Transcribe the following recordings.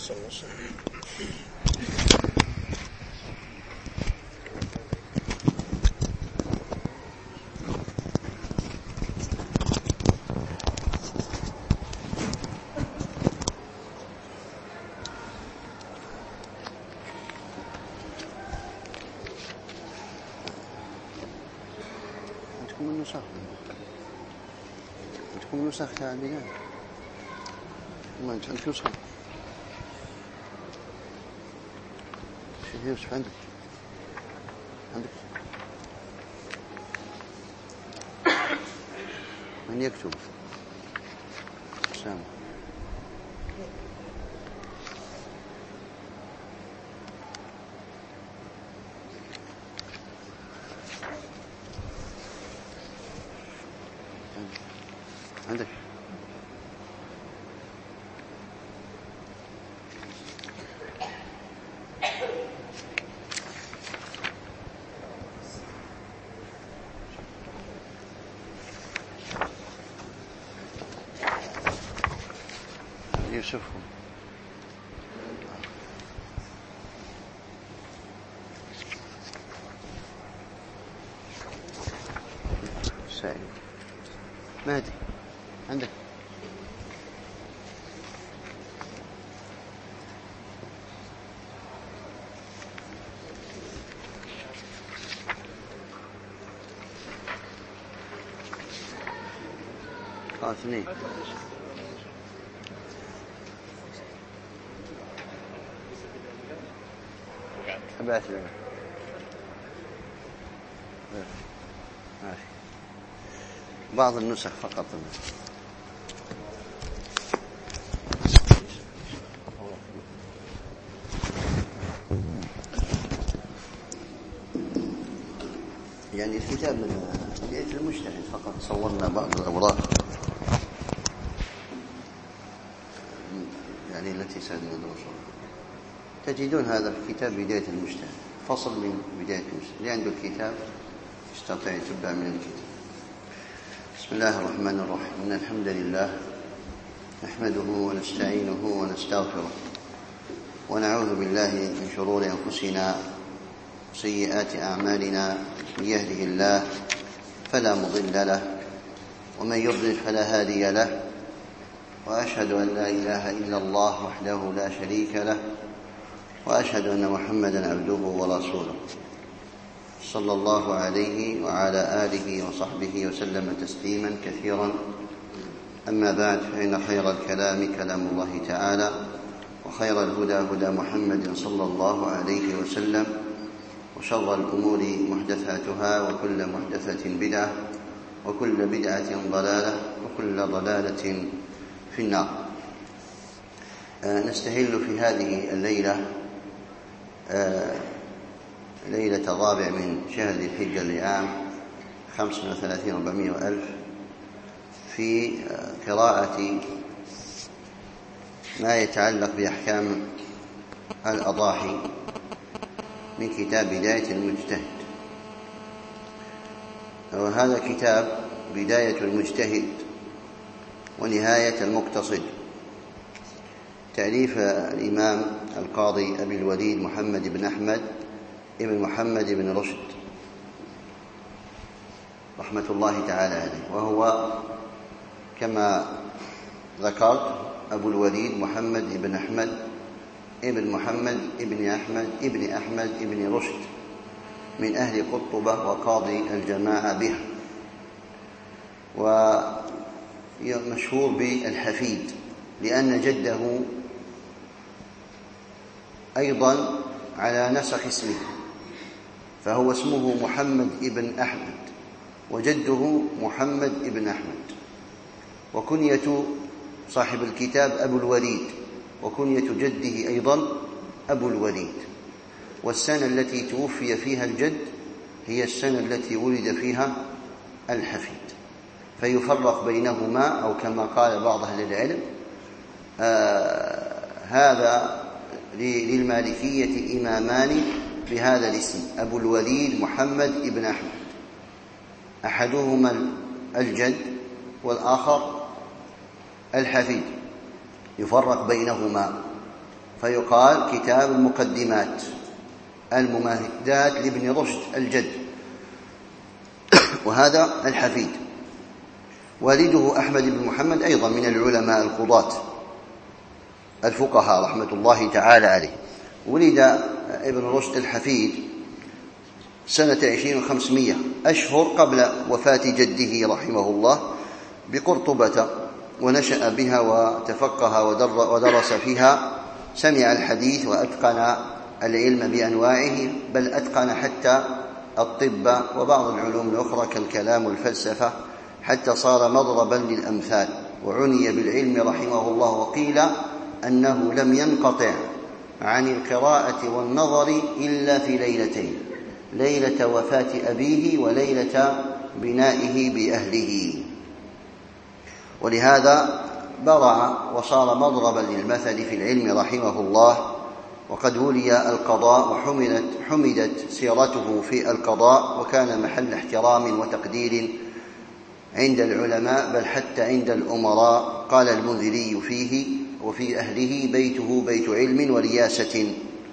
عندكم نسخ ثانية؟ ما عندك نسخة؟ شيخ يوسف عندك؟ من يكتب؟ سامع. عندك؟ يوسف سائل مهدي عندك؟ اثنين. ابعث لنا. ماشي. بعض النسخ فقط. يعني الكتاب من بداية المجتهد فقط صورنا بعض الأوراق يعني التي سندرسها. تجدون هذا في كتاب بداية المجتهد، فصل من بداية المجتهد. اللي عنده الكتاب يستطيع يتبع من الكتاب. بسم الله الرحمن الرحيم. إن الحمد لله نحمده ونستعينه ونستغفره ونعوذ بالله من شرور أنفسنا وسيئات أعمالنا. من يهده الله فلا مضل له ومن يضلل فلا هادي له، وأشهد أن لا إله إلا الله وحده لا شريك له، وأشهد أن محمدا عبده ورسوله صلى الله عليه وعلى آله وصحبه وسلم تسليما كثيرا. أما بعد، فإن خير الكلام كلام الله تعالى، وخير الهدى هدى محمد صلى الله عليه وسلم، وشر الأمور محدثاتها، وكل محدثة بدعة، وكل بدعة ضلالة، وكل ضلالة في النار. نستهل في هذه الليلة ليلة الرابع من شهر ذي الحجة لعام 35,400 في قراءة ما يتعلق بأحكام الأضاحي من كتاب بداية المجتهد. وهذا كتاب بداية المجتهد ونهاية المقتصد، تأليف الإمام القاضي أبي الوليد محمد بن أحمد ابن محمد بن رشد رحمة الله تعالى عليه. وهو كما ذكرت أبو الوليد محمد بن أحمد ابن محمد ابن أحمد ابن رشد من أهل قطبة وقاضي الجماعة بها، ومشهور بالحفيد لأن جده أيضا على نسخ اسمه، فهو اسمه محمد ابن أحمد وجده محمد ابن أحمد. وكنية صاحب الكتاب أبو الوليد، وكنية جده أيضا أبو الوليد. والسنة التي توفي فيها الجد هي السنة التي ولد فيها الحفيد، فيفرق بينهما، أو كما قال بعض أهل العلم هذا للمالكية إمامان بهذا الاسم أبو الوليد محمد ابن أحمد، أحدهما الجد والآخر الحفيد، يفرق بينهما فيقال كتاب المقدمات الممهدات لابن رشد الجد، وهذا الحفيد. والده أحمد بن محمد أيضا من العلماء القضاة الفقهاء رحمة الله تعالى عليه. ولد ابن رشد الحفيد سنة 20 و500 أشهر قبل وفاة جده رحمه الله بقرطبة، ونشأ بها وتفقه ودرس فيها، سمع الحديث وأتقن العلم بأنواعه، بل أتقن حتى الطب وبعض العلوم الأخرى كالكلام والفلسفة، حتى صار مضربا للأمثال، وعني بالعلم رحمه الله. وقيل أنه لم ينقطع عن القراءة والنظر إلا في ليلتين، ليلة وفاة أبيه وليلة بنائه بأهله، ولهذا برع وصار مضربا للمثل في العلم رحمه الله. وقد ولي القضاء وحمدت سيرته في القضاء، وكان محل احترام وتقدير عند العلماء بل حتى عند الأمراء. قال المنذري فيه: وفي أهله بيته بيت علم ورياسة.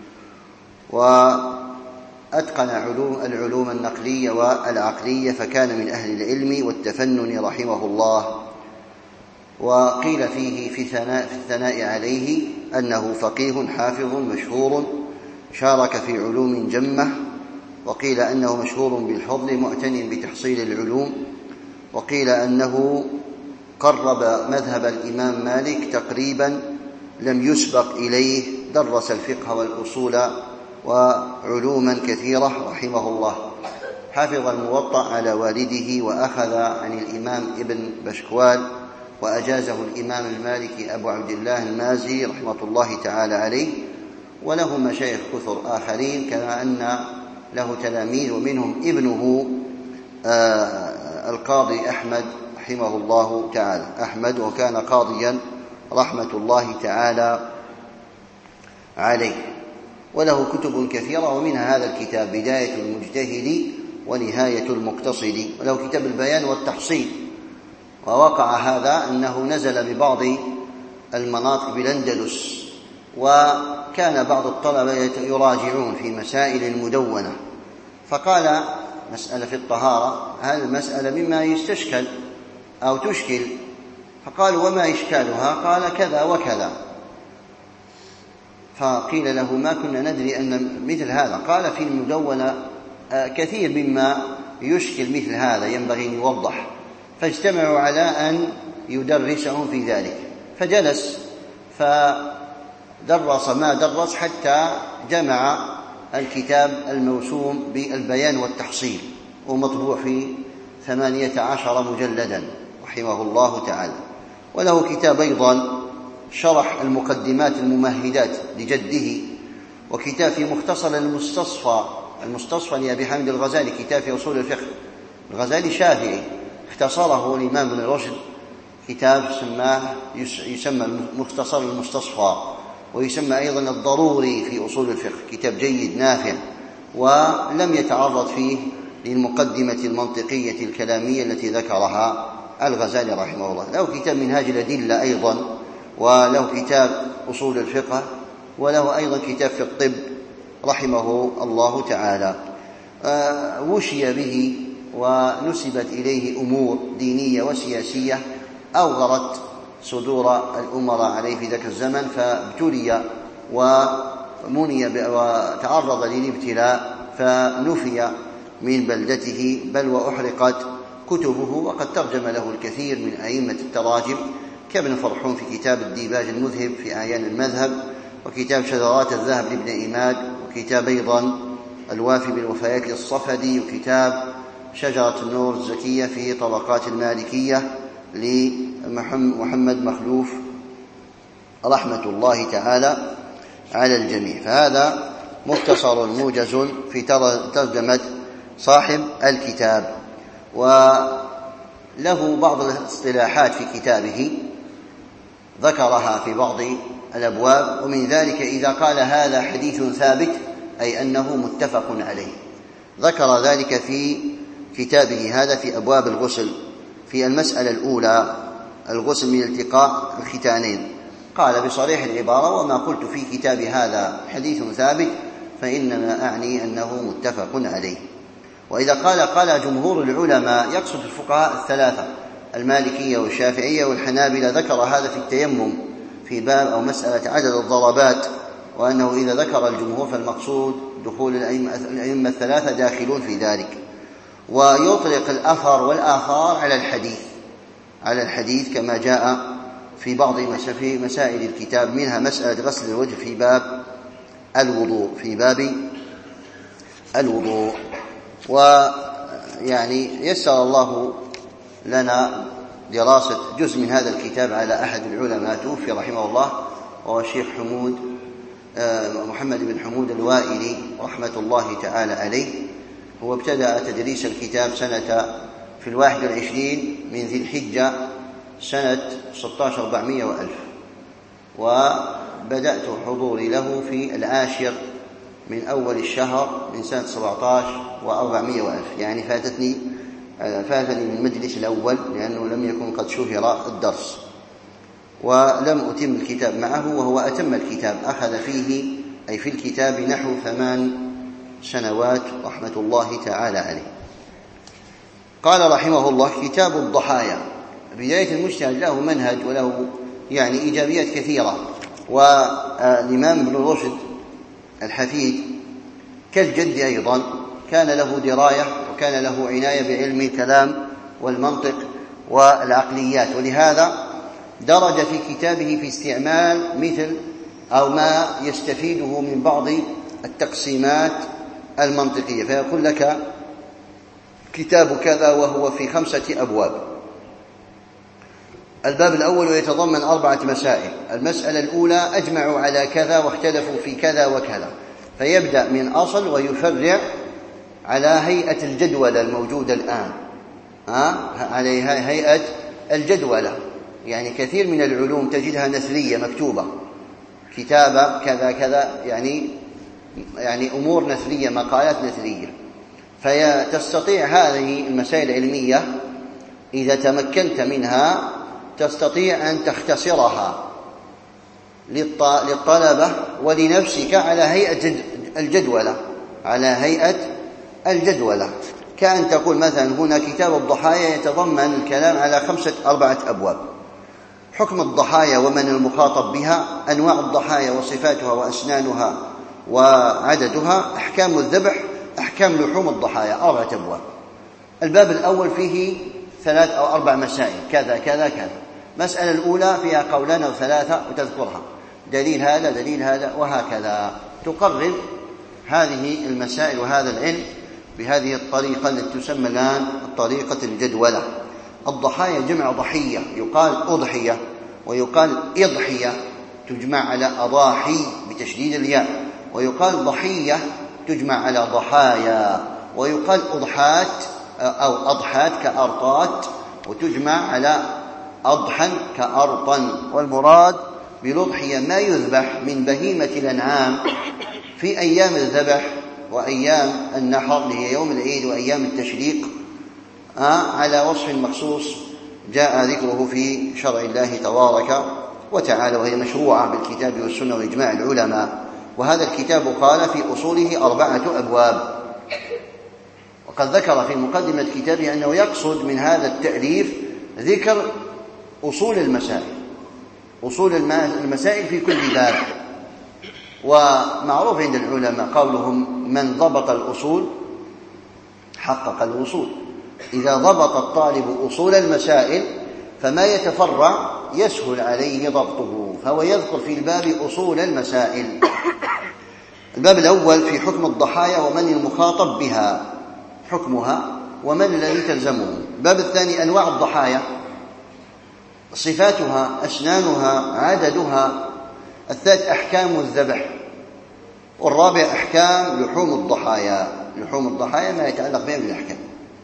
وأتقن العلوم النقلية والعقلية، فكان من أهل العلم والتفنن رحمه الله. وقيل فيه في الثناء عليه أنه فقيه حافظ مشهور شارك في علوم جمة، وقيل أنه مشهور بالفضل معتن بتحصيل العلوم، وقيل أنه قرب مذهب الإمام مالك تقريبا لم يسبق إليه، درس الفقه والأصول وعلوما كثيرة رحمه الله. حفظ الموطأ على والده، وأخذ عن الإمام ابن بشكوال، وأجازه الإمام المالكي أبو عبد الله المازي رحمة الله تعالى عليه. وله مشايخ كثر آخرين، كما أن له تلاميذ، ومنهم ابنه القاضي أحمد رحمه الله تعالى، أحمد، وكان قاضيا رحمة الله تعالى عليه. وله كتب كثيرة، ومنها هذا الكتاب بداية المجتهد ونهاية المقتصد، وله كتاب البيان والتحصيل. ووقع هذا أنه نزل ببعض المناطق بالأندلس، وكان بعض الطلبة يراجعون في مسائل المدونة، فقال: مسألة في الطهارة، هذه المسألة مما يستشكل أو تشكل، فقالوا: وما إشكالها؟ قال: كذا وكذا. فقيل له: ما كنا ندري أن مثل هذا. قال: في المدونة كثير مما يشكل مثل هذا ينبغي أن يوضح. فاجتمعوا على أن يدرسهم في ذلك، فجلس فدرس ما درس حتى جمع الكتاب الموسوم بالبيان والتحصيل، ومطبوع في 18 مجلدا رحمه الله تعالى. وله كتاب أيضا شرح المقدمات الممهدات لجده، وكتاب في مختصر المستصفى لأبي حامد الغزالي، كتاب في أصول الفقه. الغزالي شافعي، اختصره الإمام ابن رشد، كتاب يسمى مختصر المستصفى، ويسمى أيضا الضروري في أصول الفقه، كتاب جيد نافع، ولم يتعرض فيه للمقدمة المنطقية الكلامية التي ذكرها الغزالي رحمه الله. له كتاب منهاج الأدلة أيضا، وله كتاب أصول الفقه، وله أيضا كتاب في الطب رحمه الله تعالى. وشي به ونسبت إليه أمور دينية وسياسية أوغرت صدور الأمراء عليه في ذاك الزمن، فابتلي ومني وتعرض للابتلاء، فنفي من بلدته، بل وأحرقت كتبه. وقد ترجم له الكثير من أئمة التراجم كابن فرحون في كتاب الديباج المذهب في أعيان المذهب، وكتاب شذرات الذهب لابن إماد، وكتاب أيضا الوافي بالوفيات للصفدي، وكتاب شجرة النور الزكية في طبقات المالكية لمحمد مخلوف رحمة الله تعالى على الجميع. فهذا مختصر موجز في ترجمة صاحب الكتاب. وله بعض الاصطلاحات في كتابه ذكرها في بعض الأبواب، ومن ذلك إذا قال هذا حديث ثابت أي أنه متفق عليه. ذكر ذلك في كتابه هذا في أبواب الغسل، في المسألة الأولى: الغسل من التقاء الختانين، قال بصريح العبارة: وما قلت في كتاب هذا حديث ثابت فإنما أعني أنه متفق عليه. وإذا قال جمهور العلماء يقصد الفقهاء الثلاثة المالكية والشافعية والحنابلة، ذكر هذا في التيمم في باب أو مسألة عدد الضربات، وأنه إذا ذكر الجمهور فالمقصود دخول الأئمة الثلاثة داخلون في ذلك. ويطلق الأثر والآثار على الحديث كما جاء في بعض مسائل الكتاب، منها مسألة غسل الوجه في باب الوضوء. ويعني يسر الله لنا دراسة جزء من هذا الكتاب على أحد العلماء توفي رحمه الله، وهو الشيخ محمد بن حمود الوائلي رحمة الله تعالى عليه. هو ابتدأ تدريس الكتاب في 21 من ذي الحجة سنة 16,400 وألف، وبدأت حضوري له في 10 من أول الشهر من سنة 17,400 وألف، يعني فاتني من المجلس الأول لأنه لم يكن قد شهر الدرس، ولم أتم الكتاب معه، وهو أتم الكتاب، أخذ فيه أي في الكتاب نحو 8 سنوات رحمة الله تعالى عليه. قال رحمه الله: كتاب الضحايا. بداية المجتهد له منهج وله يعني إيجابيات كثيرة، والإمام ابن رشد الحفيد كالجد أيضا كان له دراية وكان له عناية بعلم الكلام والمنطق والعقليات، ولهذا درج في كتابه في استعمال مثل أو ما يستفيده من بعض التقسيمات المنطقية، فيقول لك كتاب كذا وهو في 5 أبواب. الباب الأول يتضمن 4 مسائل. المسألة الأولى: أجمعوا على كذا واختلفوا في كذا وكذا، فيبدأ من أصل ويفرع على هيئة الجدولة الموجودة الآن، على هيئة الجدولة. يعني كثير من العلوم تجدها نثرية مكتوبة، كتابة كذا كذا، يعني أمور نثرية، مقالات نثرية. فتستطيع هذه المسائل العلمية إذا تمكنت منها تستطيع أن تختصرها للطلبة ولنفسك على هيئة الجدولة، كأن تقول مثلا: هنا كتاب الضحايا يتضمن الكلام على 4 أبواب: حكم الضحايا ومن المخاطب بها، أنواع الضحايا وصفاتها وأسنانها وعددها، أحكام الذبح، أحكام لحوم الضحايا، 4 أبواب. الباب الأول فيه 3 أو 4 مسائل، كذا كذا كذا. مسألة الأولى فيها قولان أو 3 وتذكرها، دليل هذا وهكذا. تقرر هذه المسائل وهذا العلم بهذه الطريقة التي تسمى الآن الطريقة الجدولة. الضحايا جمع ضحية، يقال أضحية ويقال إضحية، تجمع على أضاحي بتشديد الياء، ويقال ضحية تجمع على ضحايا، ويقال أضحات أو أضحات كأرطات، وتجمع على أضحا كأرطا. والمراد بالأضحية ما يذبح من بهيمة الأنعام في أيام الذبح وأيام النحر اللي هي يوم العيد وأيام التشريق على وصف مخصوص جاء ذكره في شرع الله تبارك وتعالى، وهي مشروعة بالكتاب والسنة وإجماع العلماء. وهذا الكتاب قال في أصوله 4 أبواب. وقد ذكر في مقدمة كتابه أنه يقصد من هذا التأليف ذكر أصول المسائل في كل باب. ومعروف عند العلماء قولهم: من ضبط الأصول حقق الوصول. إذا ضبط الطالب أصول المسائل فما يتفرع يسهل عليه ضبطه، فهو يذكر في الباب أصول المسائل. الباب الأول في حكم الضحايا ومن المخاطب بها، حكمها ومن الذي تلزمه. الباب الثاني أنواع الضحايا، صفاتها، أسنانها، عددها. الثالث أحكام الذبح. والرابع أحكام لحوم الضحايا ما يتعلق بها من الأحكام.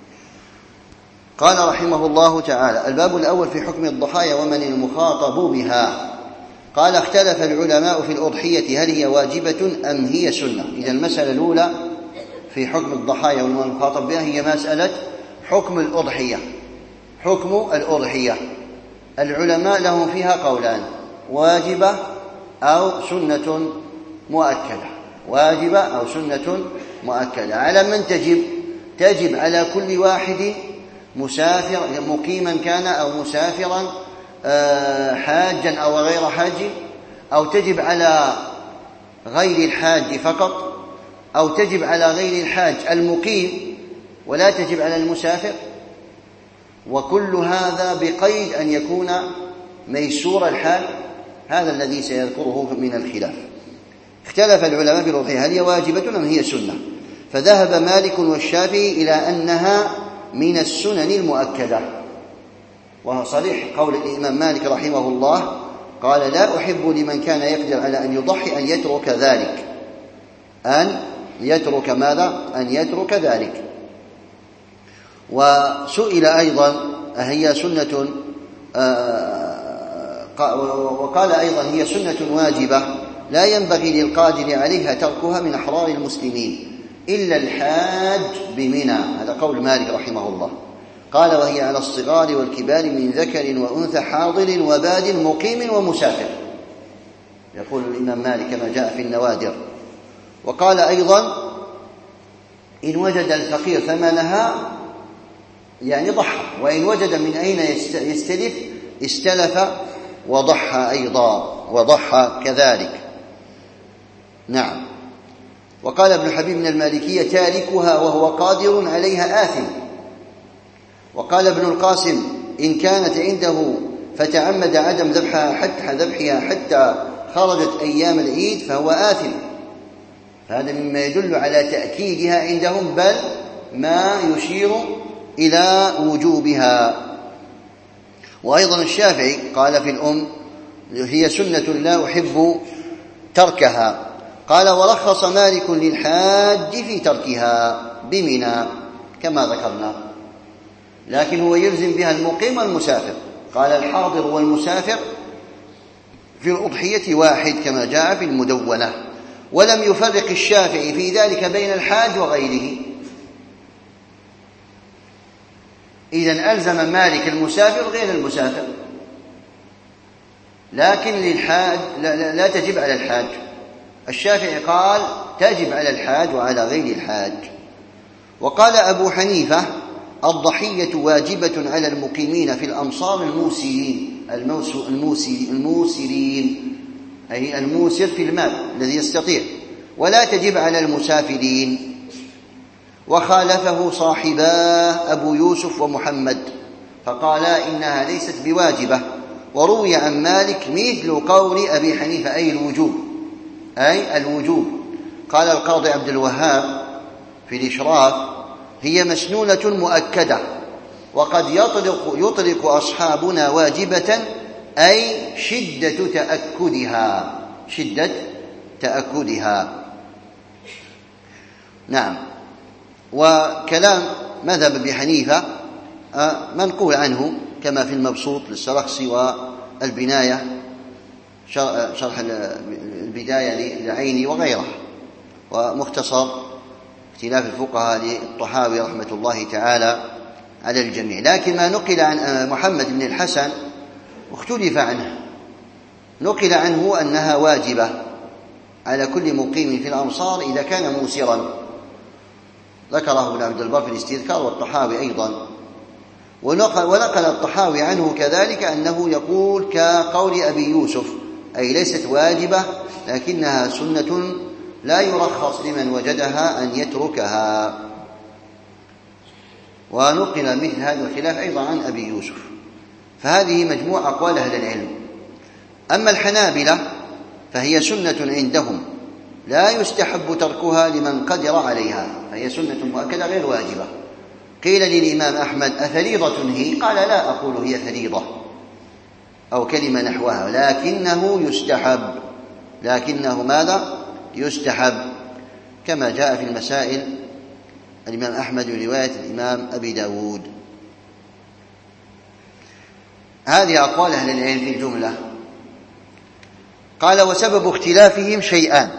قال رحمه الله تعالى: الباب الأول في حكم الضحايا ومن المخاطب بها. قال: اختلف العلماء في الأضحية هل هي واجبة أم هي سنة. إذا المسألة الأولى في حكم الضحايا ومن المخاطب بها هي مسألة حكم الأضحية. العلماء لهم فيها قولان: واجبة أو سنة مؤكدة، واجبة أو سنة مؤكدة. على من تجب؟ تجب على كل واحد مسافر مقيما كان أو مسافرا، حاجا أو غير حاج، أو تجب على غير الحاج فقط، أو تجب على غير الحاج المقيم ولا تجب على المسافر. وكل هذا بقيد أن يكون ميسور الحال، هذا الذي سيذكره من الخلاف. اختلف العلماء في الأضحية هل هي واجبة أم هي سنة؟ فذهب مالك والشافعي إلى أنها من السنن المؤكدة، وهو صريح قول الإمام مالك رحمه الله، قال لا أحب لمن كان يقدر على أن يضحي أن يترك ذلك، أن يترك ماذا؟ أن يترك ذلك. وسئل أيضا أهي سنة، وقال أيضا هي سنة واجبة لا ينبغي للقادر عليها تركها من أحرار المسلمين إلا الحاج بمنى، هذا قول مالك رحمه الله. قال وهي على الصغار والكبار من ذكر وأنثى حاضر وباد مقيم ومسافر، يقول الإمام مالك كما جاء في النوادر. وقال أيضا إن وجد الفقير ثمنها يعني ضحى، وإن وجد من أين يستلف استلف وضحى أيضا، وضحى كذلك. نعم. وقال ابن حبيب من المالكية تاركها وهو قادر عليها آثم. وقال ابن القاسم إن كانت عنده فتعمد عدم ذبحها حتى خرجت أيام العيد فهو آثم. هذا مما يدل على تأكيدها عندهم، بل ما يشير إلى وجوبها. وأيضا الشافعي قال في الأم هي سنة لا أحب تركها. قال ورخص مالك للحاج في تركها بمنى كما ذكرنا، لكن هو يلزم بها المقيم والمسافر. قال الحاضر والمسافر في الأضحية واحد كما جاء في المدونة. ولم يفرق الشافعي في ذلك بين الحاج وغيره. إذن ألزم مالك المسافر غير المسافر، لكن للحاج لا تجب على الحاج. الشافعي قال تجب على الحاج وعلى غير الحاج. وقال أبو حنيفة الضحية واجبة على المقيمين في الأمصار الموسرين، أي الموسر في المال الذي يستطيع، ولا تجب على المسافرين. وخالفه صاحباه أبو يوسف ومحمد فقالا إنها ليست بواجبة. وروي عن مالك مثل قول أبي حنيفة أي الوجوب. قال القاضي عبد الوهاب في الإشراف هي مسنونة مؤكدة، وقد يطلق أصحابنا واجبة أي شدة تأكدها. نعم. وكلام مذهب أبي حنيفة منقول عنه كما في المبسوط للسرخسي والبناية شرح البداية للعيني وغيره، ومختصر اختلاف الفقهاء للطحاوي رحمة الله تعالى على الجميع. لكن ما نقل عن محمد بن الحسن اختلف عنه، نقل عنه أنها واجبة على كل مقيم في الأمصار إذا كان موسرا، ذكره ابن عبد البر في الاستذكار والطحاوي أيضا. ونقل الطحاوي عنه كذلك أنه يقول كقول أبي يوسف أي ليست واجبة لكنها سنة لا يرخص لمن وجدها أن يتركها. ونقل مثل هذا الخلاف أيضا عن أبي يوسف. فهذه مجموع أقوال أهل العلم. أما الحنابلة فهي سنة عندهم لا يستحب تركها لمن قدر عليها، فهي سنة مؤكدة غير واجبة. قيل للإمام أحمد أفريضة هي؟ قال لا أقول هي فريضة أو كلمة نحوها، لكنه ماذا؟ يستحب، كما جاء في المسائل الإمام أحمد ورواية الإمام أبي داود. هذه أقوال أهل العلم في الجملة. قال وسبب اختلافهم شيئان.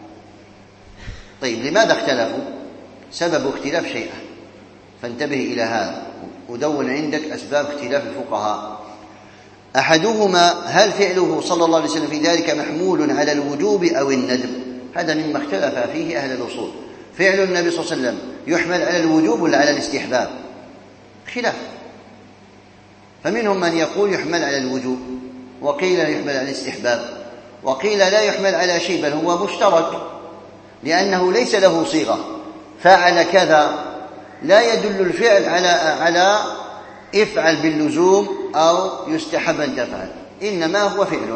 طيب لماذا اختلفوا؟ سبب اختلاف شيئان، فانتبه إلى هذا ودون عندك أسباب اختلاف الفقهاء. أحدهما هل فعله صلى الله عليه وسلم في ذلك محمول على الوجوب أو الندب؟ هذا مما اختلف فيه أهل الأصول. فعل النبي صلى الله عليه وسلم يحمل على الوجوب ولا على الاستحباب؟ خلاف. فمنهم من يقول يحمل على الوجوب، وقيل يحمل على الاستحباب، وقيل لا يحمل على شيء بل هو مشترك، لأنه ليس له صيغة. فعل كذا لا يدل الفعل على افعل باللزوم أو يستحب أن تفعل، إنما هو فعل.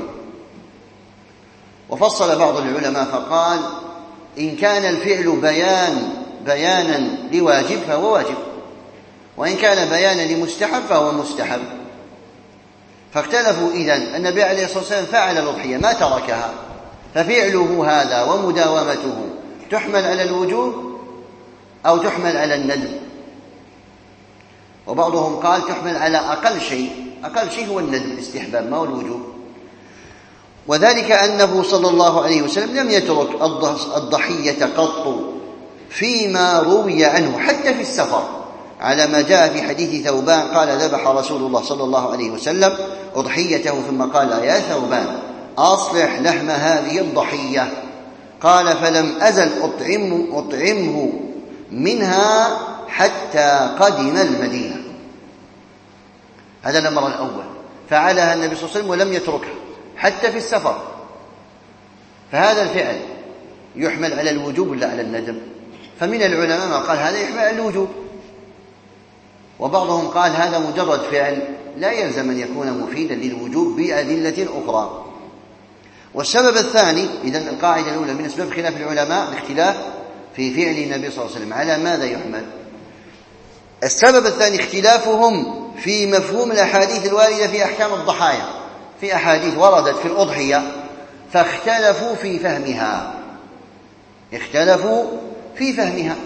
وفصل بعض العلماء فقال إن كان الفعل بيانا لواجب فهو واجب، وإن كان بيانا لمستحب فهو مستحب. فاختلفوا إذن. النبي عليه الصلاة والسلام فعل الأضحية ما تركها، ففعله هذا ومداومته تحمل على الوجوب أو تحمل على الندب؟ وبعضهم قال تحمل على أقل شيء هو الندب الاستحباب ما هو الوجوب. وذلك أنه صلى الله عليه وسلم لم يترك الضحية قط فيما روي عنه حتى في السفر، على ما جاء في حديث ثوبان قال ذبح رسول الله صلى الله عليه وسلم أضحيته ثم قال يا ثوبان أصلح لحم هذه الضحية، قال فلم أزل أطعمه منها حتى قدم المدينة. هذا الأمر الأول، فعلها النبي صلى الله عليه وسلم ولم يتركها حتى في السفر. فهذا الفعل يحمل على الوجوب ولا على الندب؟ فمن العلماء ما قال هذا يحمل على الوجوب، وبعضهم قال هذا مجرد فعل لا يلزم أن يكون مفيدا للوجوب بأدلة أخرى. والسبب الثاني، إذن القاعدة الأولى من أسباب خلاف العلماء الاختلاف في فعل النبي صلى الله عليه وسلم على ماذا يحمل. السبب الثاني اختلافهم في مفهوم الأحاديث الواردة في أحكام الضحايا. في أحاديث وردت في الأضحية فاختلفوا في فهمها.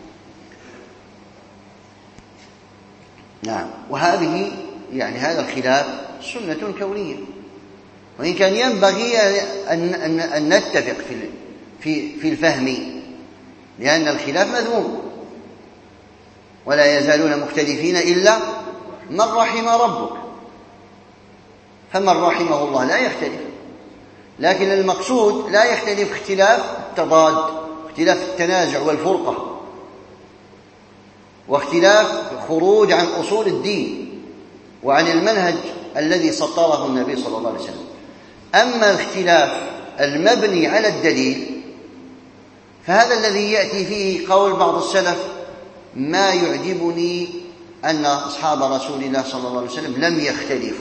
نعم. وهذه هذا الخلاف سنة كونية، وإن كان ينبغي أن نتفق في الفهم، لأن الخلاف مذموم، ولا يزالون مختلفين إلا من رحم ربك، فمن رحمه الله لا يختلف. لكن المقصود لا يختلف اختلاف التضاد، اختلاف التنازع والفرقة، واختلاف خروج عن أصول الدين وعن المنهج الذي سطره النبي صلى الله عليه وسلم. أما الاختلاف المبني على الدليل فهذا الذي يأتي فيه قول بعض السلف ما يعجبني أن أصحاب رسول الله صلى الله عليه وسلم لم يختلفوا.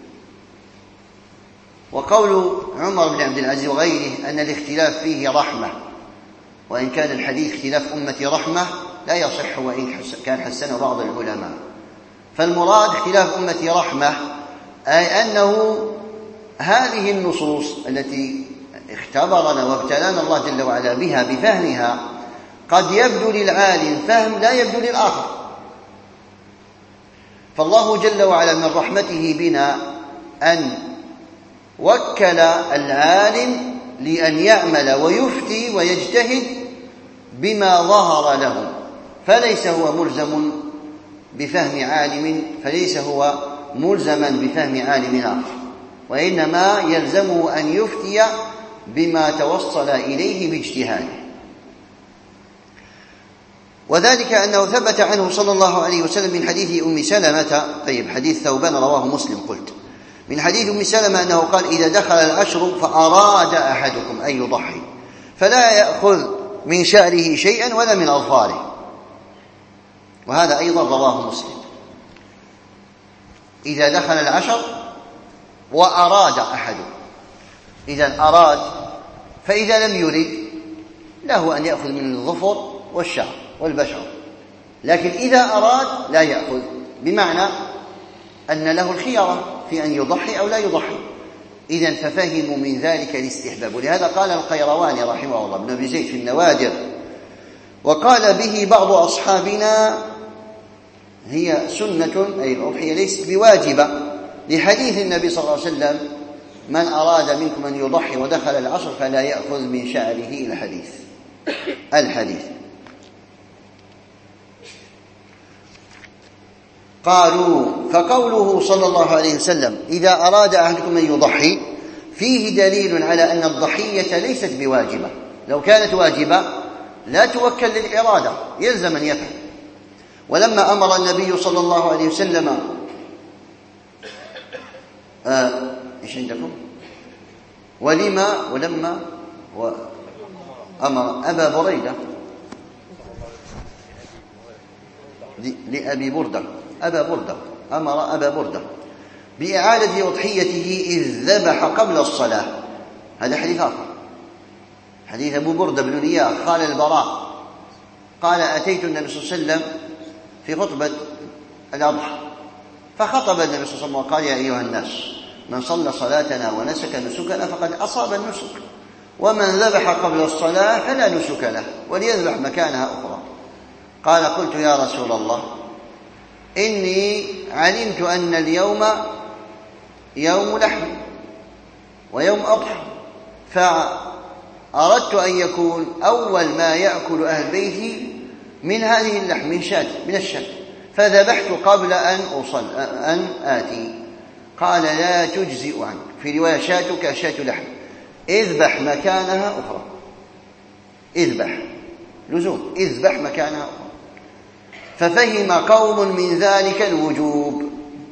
وقول عمر بن عبد العزيز وغيره أن الاختلاف فيه رحمة، وإن كان الحديث اختلاف أمتي رحمة لا يصح وإن كان حسنه بعض العلماء. فالمراد اختلاف أمتي رحمة أي أنه هذه النصوص التي اختبرنا وابتلانا الله جل وعلا بها بفهمها قد يبدو للعالم فهم لا يبدو للآخر. فالله جل وعلا من رحمته بنا أن وكل العالم لأن يعمل ويفتي ويجتهد بما ظهر له، فليس هو ملزم بفهم عالم، فليس هو ملزما بفهم عالم آخر، وإنما يلزمه أن يفتي بما توصل إليه باجتهاده. وذلك أنه ثبت عنه صلى الله عليه وسلم من حديث أم سلمة، طيب حديث ثوبان رواه مسلم قلت، من حديث أم سلمة أنه قال إذا دخل العشر فأراد أحدكم أن يضحي فلا يأخذ من شعره شيئا ولا من أظفاره. وهذا أيضا رواه مسلم. إذا دخل العشر وأراد أحدكم، إذا أراد، فإذا لم يرد له أن يأخذ من الظفر والشعر والبشر، لكن إذا أراد لا يأخذ، بمعنى أن له الخيار في أن يضحي أو لا يضحي. إذن ففهموا من ذلك الاستحباب. ولهذا قال القيرواني رحمه الله ابن أبي زيد في النوادر، وقال به بعض أصحابنا هي سنة، أي الأضحية ليست بواجبة، لحديث النبي صلى الله عليه وسلم من أراد منكم أن يضحي ودخل العصر فلا يأخذ من شعره الحديث. قالوا: فقوله صلى الله عليه وسلم: إذا أراد أحدكم أن يضحي، فيه دليل على أن الضحية ليست بواجبة. لو كانت واجبة لا توكل للإرادة، يلزم أن يفعل. ولما أمر النبي صلى الله عليه وسلم إيش عندكم؟ ولما أمر أبا بريدة لأبي بردة، أمر أبا بردة بإعادة أضحيته إذ ذبح قبل الصلاة. هذا حديث آخر، حديث أبو بردة بن رياح قال البراء قال: أتيت النبي صلى الله عليه وسلم في خطبة الأضحى، فخطب النبي صلى الله عليه وسلم وقال: يا أيها الناس، من صلى صلاتنا ونسك نسكنا فقد أصاب النسك، ومن ذبح قبل الصلاة فلا نسك له، وليذبح مكانها أخرى. قال: قلت يا رسول الله، إني علمت أن اليوم يوم لحم ويوم أضحى، فأردت أن يكون أول ما يأكل أهل بيتي من هذه اللحم، من الشاة، فذبحت قبل أن آتي. قال: لا تجزئ عنك، في رواية: شاتك شاة لحم، اذبح مكانها أخرى. اذبح لزوم، اذبح مكانها أخرى. ففهم قوم من ذلك الوجوب.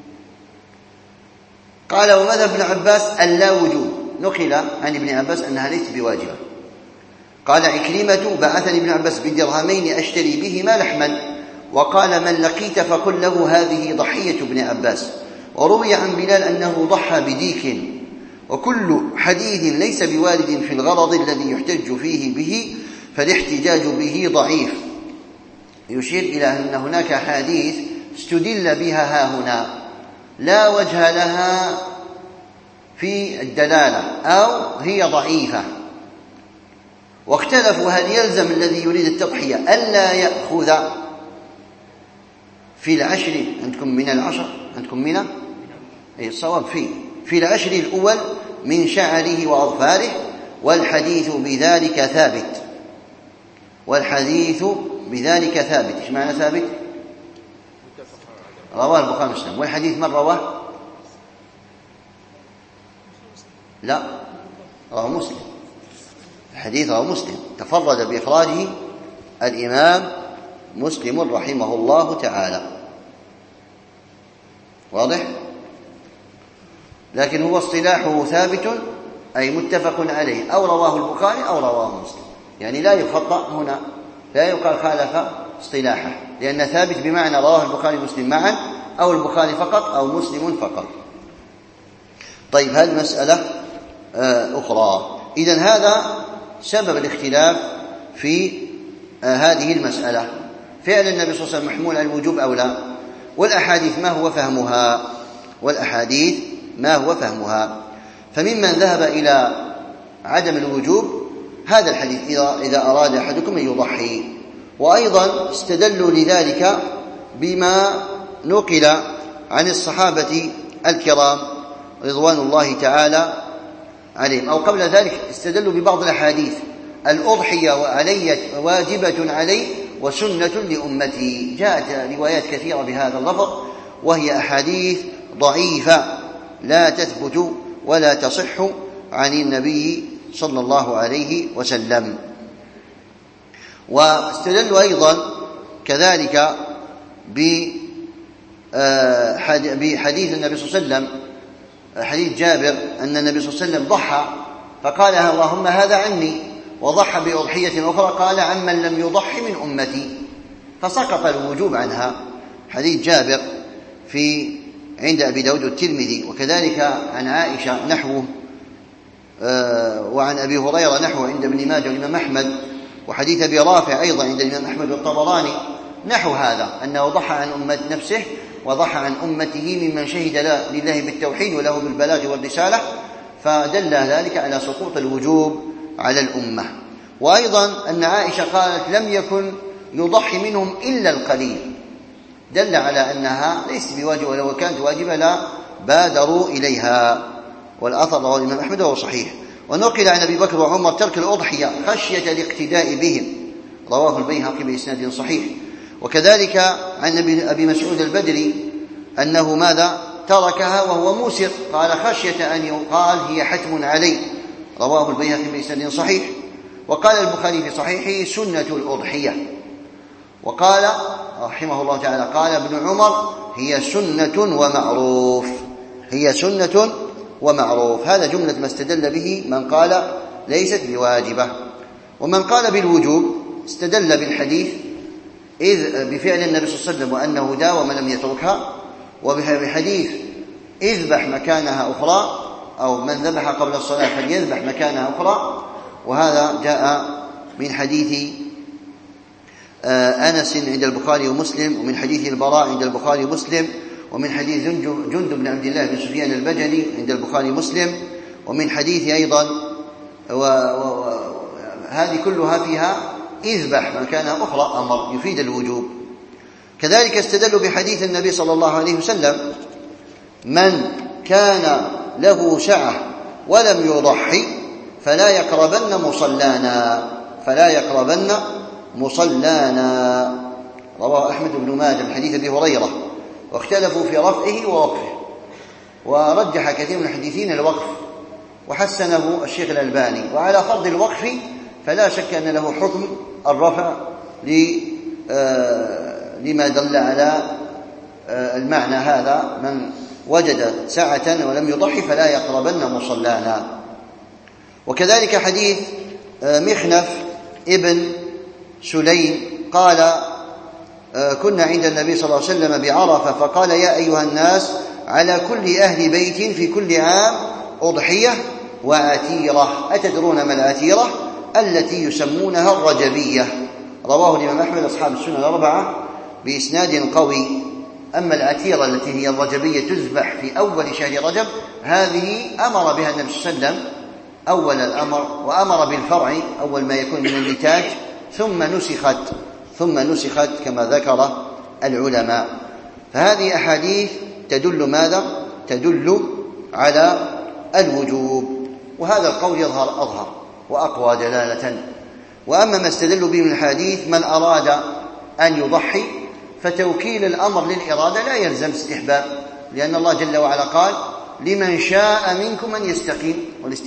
قال: ومذهب ابن عباس اللا وجوب، نقل عن ابن عباس أنها ليست بواجبة. قال عكرمة: بعثني ابن عباس بدرهمين أشتري بهما لحما، وقال: من لقيت فقل له هذه ضحية ابن عباس. وروي عن بلال أنه ضحى بديك. وكل حديث ليس بوارد في الغرض الذي يحتج فيه به فالاحتجاج به ضعيف. يشير إلى أن هناك حديث استدل بها هاهنا لا وجه لها في الدلالة، أو هي ضعيفة. واختلفوا هل يلزم الذي يريد التضحية ألا يأخذ في العشر، عندكم من العشر، عندكم من الصواب في العشر الأول من شعره وأظفاره، والحديث بذلك ثابت. إيش معنى ثابت؟ رواه البخاري ومسلم. والحديث من رواه؟ لا، رواه مسلم. الحديث رواه مسلم، تفرد بإخراجه الإمام مسلم رحمه الله تعالى. واضح؟ لكن هو اصطلاحه ثابت، أي متفق عليه، أو رواه البخاري أو رواه مسلم، يعني لا يخطأ هنا، لا يقال خالف اصطلاحه، لأن ثابت بمعنى رواه البخاري ومسلم معا، أو البخاري فقط أو مسلم فقط. طيب، هذه مسألة أخرى. إذن هذا سبب الاختلاف في هذه المسألة: فعل النبي صلى الله عليه وسلم محمول على الوجوب أو لا؟ والأحاديث ما هو فهمها؟ فممن ذهب إلى عدم الوجوب هذا الحديث: إذا أراد أحدكم أن يضحي. وأيضا استدلوا لذلك بما نقل عن الصحابة الكرام رضوان الله تعالى عليهم، أو قبل ذلك استدلوا ببعض الأحاديث: الأضحية واجبة علي وسنة لأمتي. جاءت روايات كثيرة بهذا اللفظ، وهي أحاديث ضعيفة لا تثبت ولا تصح عن النبي صلى الله عليه وسلم. واستدلوا أيضا كذلك بحديث النبي صلى الله عليه وسلم، حديث جابر أن النبي صلى الله عليه وسلم ضحى فقال: اللهم هذا عني، وضحى بأضحية أخرى قال: عمن لم يضح من أمتي، فسقط الوجوب عنها. حديث جابر عند أبي داود والترمذي، وكذلك عن عائشة نحوه، وعن أبي هريرة نحوه عند ابن ماجه والإمام أحمد، وحديث أبي رافع أيضا عند الإمام أحمد والطبراني نحو هذا، أنه ضحى عن أمة نفسه وضحى عن أمته ممن شهد لله بالتوحيد وله بالبلاغ والرسالة، فدل ذلك على سقوط الوجوب على الأمة. وأيضا أن عائشة قالت: لم يكن يضحي منهم إلا القليل، دل على أنها ليست بواجبة، ولو كانت واجبة لا بادروا إليها. والأثر رواه الإمام أحمد وهو صحيح. ونقل عن أبي بكر وعمر ترك الأضحية خشية الاقتداء بهم، رواه البيهقي بإسناد صحيح. وكذلك عن أبي مسعود البدري أنه ماذا؟ تركها وهو موسر، قال خشية أن يقال هي حتم علي. رواه البيهقي بإسناد صحيح. وقال البخاري في صحيحه سنة الأضحية. وقال رحمه الله تعالى قال ابن عمر هي سنة ومعروف، هي سنة ومعروف. هذا جملة ما استدل به من قال ليست بواجبة. ومن قال بالوجوب استدل بالحديث إذ بفعل النبي صلى الله عليه وسلم وأنه داوم لم يتركها، وبحديث اذبح مكانها أخرى، أو من ذبح قبل الصلاة فليذبح مكانها أخرى. وهذا جاء من حديث أنس عند البخاري ومسلم، ومن حديث البراء عند البخاري ومسلم، ومن حديث جندب بن عبد الله بن سفيان البجلي عند البخاري ومسلم، ومن حديث أيضا هذه كلها فيها اذبح مكانها أخرى أمر يفيد الوجوب. كذلك استدلوا بحديث النبي صلى الله عليه وسلم من كان له سعة ولم يضحي فلا يقربن مصلانا، فلا يقربن مصلانا. رواه أحمد بن ماجه من حديث أبي هريرة، واختلفوا في رفعه ووقفه، ورجح كثير من المحدثين الوقف وحسنه الشيخ الألباني. وعلى فرض الوقف فلا شك أن له حكم الرفع لما دل على المعنى هذا، من وجد ساعة ولم يضحي فلا يقربن مصلانا. وكذلك حديث مخنف ابن سليم قال كنا عند النبي صلى الله عليه وسلم بعرفة فقال يا أيها الناس على كل أهل بيت في كل عام أضحية وعتيرة. أتدرون ما العتيرة؟ التي يسمونها الرجبية. رواه الإمام أحمد أصحاب السنن الأربعة بإسناد قوي. أما العتيرة التي هي الرجبية تذبح في أول شهر رجب، هذه أمر بها النبي صلى الله عليه وسلم أول الأمر، وأمر بالفرع أول ما يكون من النتاج، ثم نسخت كما ذكر العلماء. فهذه أحاديث تدل ماذا؟ تدل على الوجوب، وهذا القول يظهر أظهر وأقوى دلالة. وأما ما استدل به من الحديث من أراد أن يضحي فتوكيل الأمر للإرادة لا يلزم استحباب، لأن الله جل وعلا قال لمن شاء منكم أن يستقيم،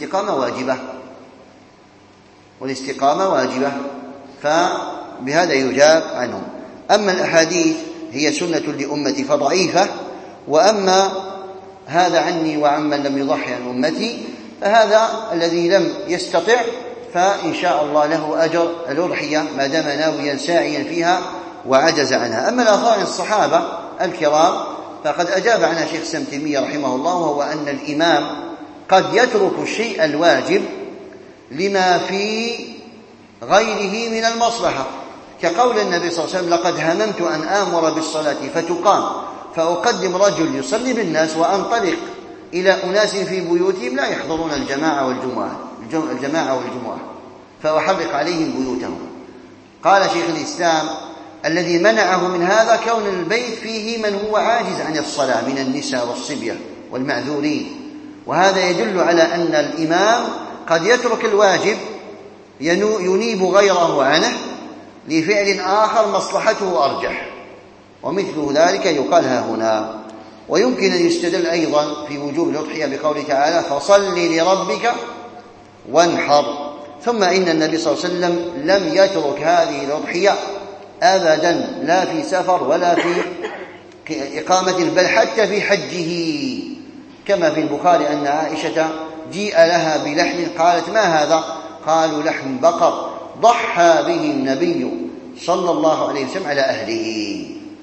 والاستقامة واجبة، فبهذا يجاب عنهم. أما الأحاديث هي سنة لأمتي فضعيفة، وأما هذا عني وعمن لم يضحي عن أمتي فهذا الذي لم يستطع فإن شاء الله له أجر الأضحية ما دام ناويا ساعيا فيها وعجز عنها. أما الآثار عن الصحابة الكرام فقد أجاب عنها شيخ الإسلام ابن تيمية رحمه الله، وهو أن الإمام قد يترك الشيء الواجب لما في غيره من المصلحة، كقول النبي صلى الله عليه وسلم لقد هممت أن آمر بالصلاة فتقام فأقدم رجل يصلي بالناس وأنطلق إلى أناس في بيوتهم لا يحضرون الجماعة والجمعة فأحرق عليهم بيوتهم. قال شيخ الإسلام الذي منعه من هذا كون البيت فيه من هو عاجز عن الصلاة من النساء والصبية والمعذورين، وهذا يدل على أن الإمام قد يترك الواجب ينيب غيره عنه لفعل آخر مصلحته أرجح، ومثل ذلك يقال ها هنا. ويمكن أن يستدل أيضا في وجوب الأضحية بقوله تعالى فصل لربك وانحر. ثم إن النبي صلى الله عليه وسلم لم يترك هذه الأضحية أبدا، لا في سفر ولا في إقامة، بل حتى في حجه، كما في البخاري أن عائشة جيء لها بلحم قالت ما هذا؟ قالوا لحم بقر ضحى به النبي صلى الله عليه وسلم على أهله.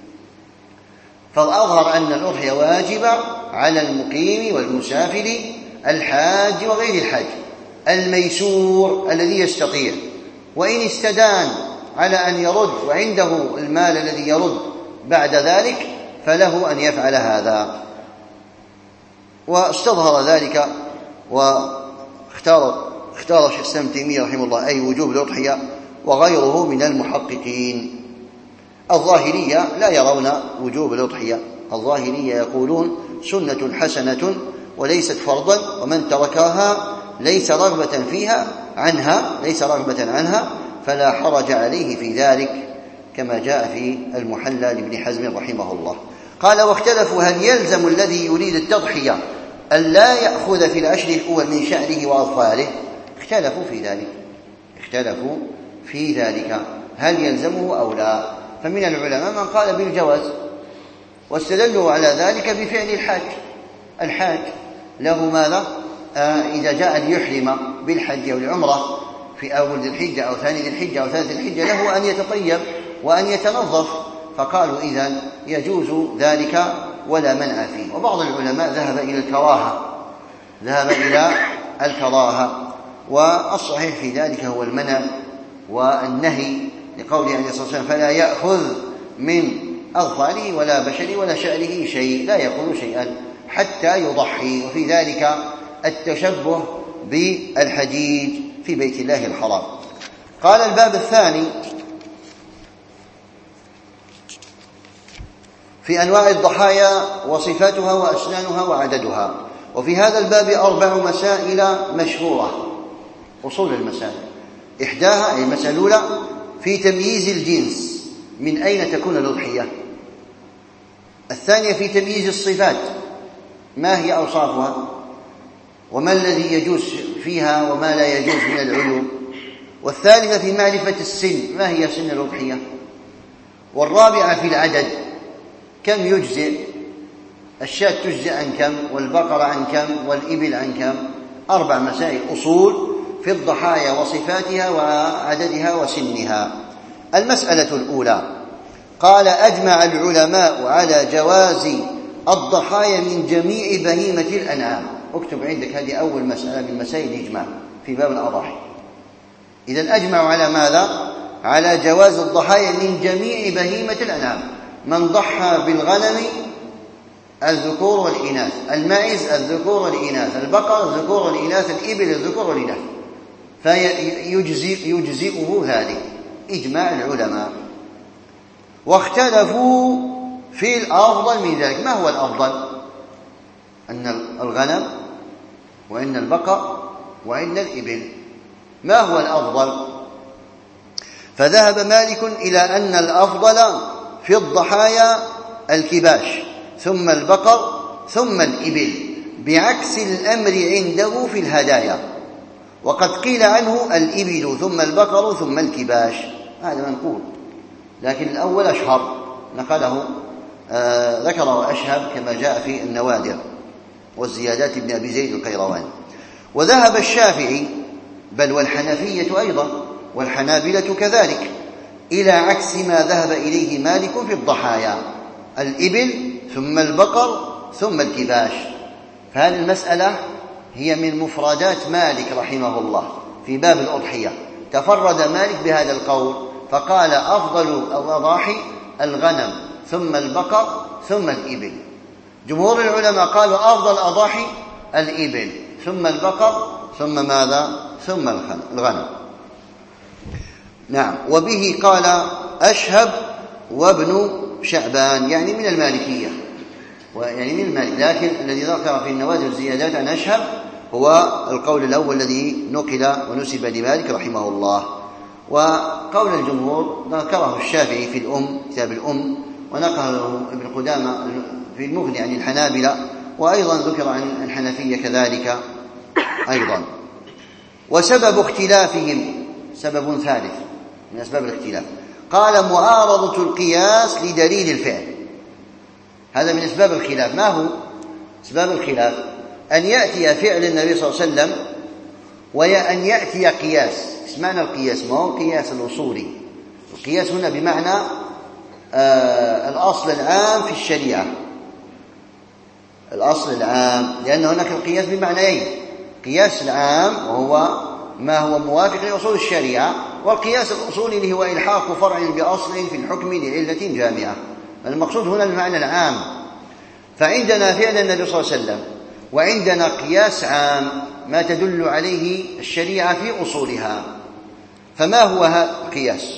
فأظهر أن الأضحية واجبة على المقيم والمسافر الحاج وغير الحاج الميسور الذي يستطيع، وإن استدان على أن يرد وعنده المال الذي يرد بعد ذلك فله أن يفعل هذا. واستظهر ذلك واختار شيخ الإسلام ابن تيمية رحمه الله أي وجوب الأضحية وغيره من المحققين. الظاهرية لا يرون وجوب الأضحية، الظاهرية يقولون سنة حسنة وليست فرضا، ومن تركها ليس رغبة عنها فلا حرج عليه في ذلك، كما جاء في المحلى لابن حزم رحمه الله. قال: واختلفوا هل يلزم الذي يريد التضحية ألا يأخذ في العشر الأول من شعره وأظفاره؟ اختلفوا في ذلك هل يلزمه أو لا. فمن العلماء من قال بالجواز، واستدلوا على ذلك بفعل الحاج له ماذا؟ إذا جاء ليحرم بالحج أو العمرة في أول ذي الحجة أو ثاني ذي الحجة أو ثالث الحجة له أن يتطيب وأن يتنظف، فقالوا إذن يجوز ذلك ولا منع فيه. وبعض العلماء ذهب إلى الكراهة، والصحيح في ذلك هو المنع والنهي، لقوله عليه الصلاة والسلام: فلا يأخذ من أظفاره ولا بشره ولا شعره شيء، لا يأخذ شيئا حتى يضحي. وفي ذلك التشبه بالحجيج في بيت الله الحرام. قال: الباب الثاني في أنواع الضحايا وصفاتها وأسنانها وعددها. وفي هذا الباب 4 مسائل مشهورة، أصول المسائل. إحداها أي المسألة الأولى في تمييز الجنس، من أين تكون الأضحية. الثانية في تمييز الصفات، ما هي أوصافها وما الذي يجوز فيها وما لا يجوز من العيوب. والثالثة في معرفة السن، ما هي سن الأضحية. والرابعة في العدد، كم يجزئ، الشاة تجزئ عن كم، والبقرة عن كم، والإبل عن كم. 4 مسائل أصول في الضحايا وصفاتها وعددها وسنها. المسألة الأولى قال: أجمع العلماء على جواز الضحايا من جميع بهيمة الأنعام. اكتب عندك، هذه أول مسألة من مسائل الإجماع في باب الأضاحي. إذن أجمعوا على ماذا؟ على جواز الضحايا من جميع بهيمة الأنعام. من ضحى بالغنم الذكور والإناث، الماعز الذكور والإناث، البقر الذكور والإناث، الإبل الذكور والإناث، فيجزئه ذلك، إجماع العلماء. واختلفوا في الأفضل من ذلك. ما هو الأفضل؟ أن الغنم وإن البقر وإن الإبل. ما هو الأفضل؟ فذهب مالك إلى أن الأفضل في الضحايا الكباش، ثم البقر، ثم الإبل، بعكس الأمر عنده في الهدايا. وقد قيل عنه الإبل ثم البقر ثم الكباش، هذا منقول، لكن الأول أشهر، نقله ذكره أشهب كما جاء في النوادر والزيادات ابن أبي زيد القيرواني. وذهب الشافعي بل والحنفية أيضا والحنابلة كذلك إلى عكس ما ذهب إليه مالك في الضحايا، الإبل ثم البقر ثم الكباش. فهذه المسألة هي من مفردات مالك رحمه الله في باب الأضحية. تفرد مالك بهذا القول فقال: أفضل الأضاحي الغنم ثم البقر ثم الإبل. جمهور العلماء قالوا أفضل الأضاحي الإبل ثم البقر ثم ماذا؟ ثم الغنم. نعم. وبه قال أشهب وابن شعبان، يعني من المالكية، لكن الذي ذكر في النوادر الزيادات عن أشهب هو القول الأول الذي نقل ونسب لمالك رحمه الله. وقول الجمهور ذكره الشافعي في كتاب الأم، ونقله ابن قدامة في المغني عن الحنابلة، وأيضا ذكر عن الحنفية كذلك أيضا. وسبب اختلافهم سبب ثالث من أسباب الاختلاف، قال: معارضة القياس لدليل الفعل. هذا من أسباب الخلاف. ما هو أسباب الخلاف؟ أن يأتي فعل النبي صلى الله عليه وسلم وأن يأتي قياس. ايش معنى القياس؟ ما هو القياس الأصولي. القياس هنا بمعنى الأصل العام في الشريعة، الأصل العام، لأن هناك القياس بمعنيين: قياس العام وهو ما هو موافق لأصول الشريعة، والقياس الأصولي اللي هو إلحاق فرع بأصل في الحكم لعلة جامعة. المقصود هنا المعنى العام. فعندنا فعل النبي صلى الله عليه وسلم وعندنا قياس عام ما تدل عليه الشريعة في أصولها. فما هو هذا القياس؟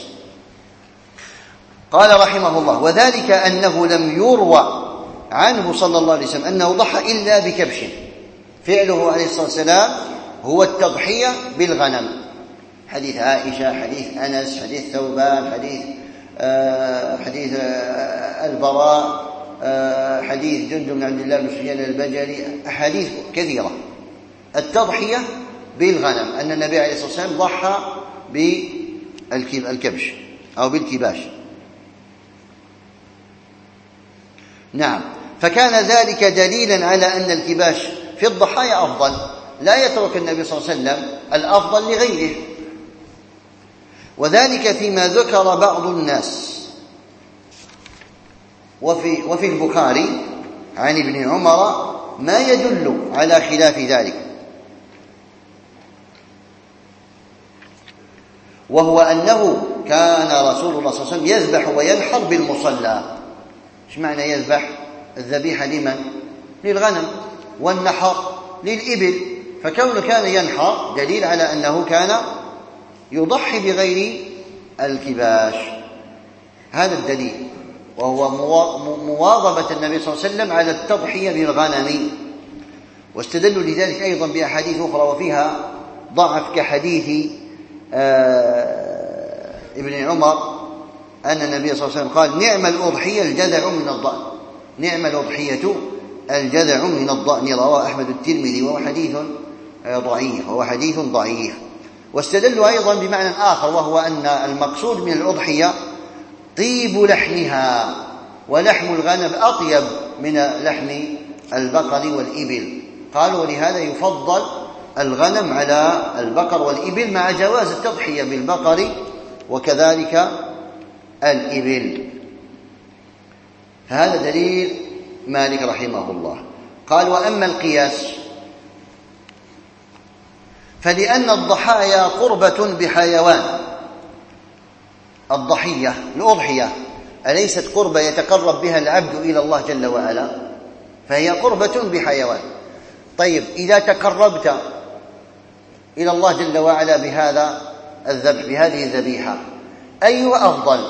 قال رحمه الله: وذلك أنه لم يروى عنه صلى الله عليه وسلم أنه ضحى إلا بكبش. فعله عليه الصلاة والسلام هو التضحية بالغنم. حديث عائشة، حديث أنس، حديث ثوبان، حديث البراء، حديث جندب بن عبد الله بن سفيان البجلي، أحاديث كثيرة. التضحية بالغنم، أن النبي عليه الصلاة والسلام ضحى بالكبش أو بالكباش. نعم، فكان ذلك دليلا على أن الكباش في الضحايا أفضل، لا يترك النبي صلى الله عليه وسلم الأفضل لغيره. وذلك فيما ذكر بعض الناس. وفي البخاري عن ابن عمر ما يدل على خلاف ذلك، وهو أنه كان رسول الله صلى الله عليه وسلم يذبح وينحر بالمصلى. ايش معنى يذبح؟ الذبيحة لمن؟ للغنم، والنحر للإبل. فكونه كان ينحر دليل على أنه كان يضحي بغير الكباش، هذا الدليل، وهو مواظبة النبي صلى الله عليه وسلم على التضحية بالغنم. واستدلوا لذلك أيضا بأحاديث أخرى وفيها ضعف، كحديث ابن عمر أن النبي صلى الله عليه وسلم قال: نعم الأضحية الجذع من الضأن، نعم الأضحية الجذع من الضأن، رواه أحمد الترمذي، وهو حديث ضعيف. واستدلوا أيضا بمعنى آخر، وهو أن المقصود من الأضحية طيب لحمها، ولحم الغنم أطيب من لحم البقر والإبل. قالوا ولهذا يفضل الغنم على البقر والإبل، مع جواز التضحية بالبقر وكذلك الإبل. فهذا دليل مالك رحمه الله. قال: وأما القياس فلأن الضحايا قربة بحيوان. الضحية الأضحية أليست قربة يتقرب بها العبد إلى الله جل وعلا؟ فهي قربة بحيوان. طيب، إذا تقربت إلى الله جل وعلا بهذا الذبح، بهذه الذبيحة، أيها أفضل؟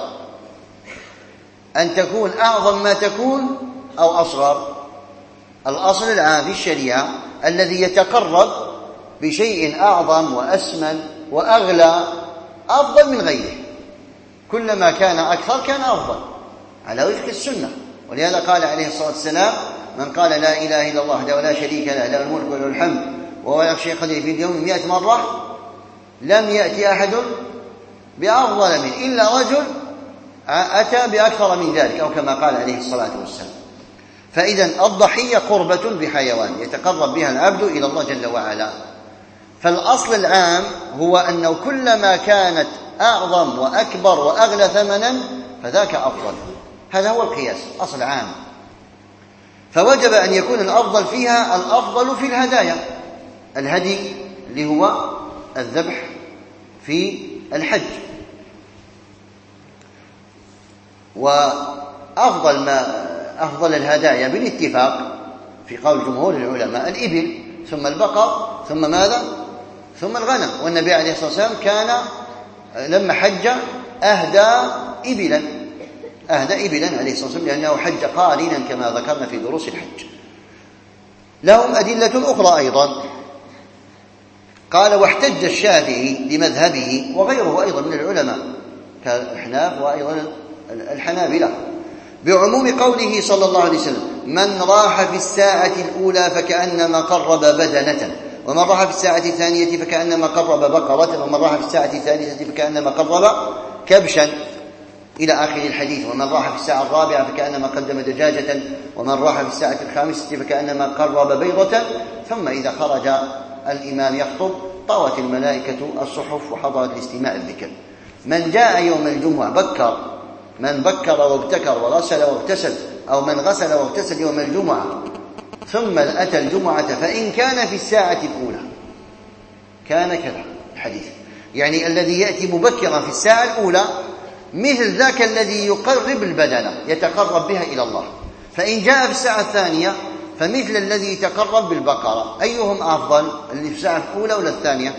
أن تكون أعظم ما تكون أو أصغر؟ الأصل العام في الشريعة الذي يتقرب بشيء أعظم وأسمن وأغلى أفضل من غيره، كلما كان أكثر كان أفضل على وفق السنة. ولهذا قال عليه الصلاة والسلام: من قال لا إله إلا الله وحده ولا شريك له، له الملك وله الحمد وهو على كل شيء قدير، في اليوم 100 مرة، لم يأتي أحد بأفضل منه إلا رجل أتى بأكثر من ذلك، أو كما قال عليه الصلاة والسلام. فإذا الضحية قربة بحيوان يتقرب بها العبد إلى الله جل وعلا. فالأصل العام هو أنه كلما كانت أعظم وأكبر وأغلى ثمنا فذاك أفضل. هذا هو القياس، أصل عام. فوجب أن يكون الأفضل فيها الأفضل في الهدايا، الهدي اللي هو الذبح في الحج. وأفضل الهدايا بالاتفاق في قول جمهور العلماء الإبل، ثم البقر، ثم ماذا؟ ثم الغنم. والنبي عليه الصلاة والسلام كان لما حج أهدى إبلا عليه الصلاة والسلام، لأنه حج قارنا كما ذكرنا في دروس الحج. لهم أدلة أخرى أيضا. قال: واحتج الشافعي لمذهبه وغيره أيضا من العلماء كالأحناف وأيضا الحنابلة بعموم قوله صلى الله عليه وسلم: من راح في الساعة الأولى فكأنما قرب بدنة، ومن راح في الساعة الثانية فكأنما قرب بقرة، ومن راح في الساعة الثالثة فكأنما قرب كبشا، إلى آخر الحديث. ومن راح في الساعة الرابعة فكأنما قدم دجاجة، ومن راح في الساعة الخامسة فكأنما قرب بيضة. ثم إذا خرج الإمام يخطب طوت الملائكة الصحف وحضرت لاستماع الذكر. من جاء يوم الجمعة بكر، من بكر وابتكر وغسل واغتسل، أو من غسل واغتسل يوم الجمعة ثم أتى الجمعة فإن كان في الساعة الأولى كان كذا الحديث. يعني الذي يأتي مبكرا في الساعة الأولى مثل ذاك الذي يقرب البدنة يتقرب بها إلى الله. فإن جاء في الساعة الثانية فمثل الذي يتقرب بالبقرة. أيهم أفضل، اللي في الساعة الأولى ولا الثانية؟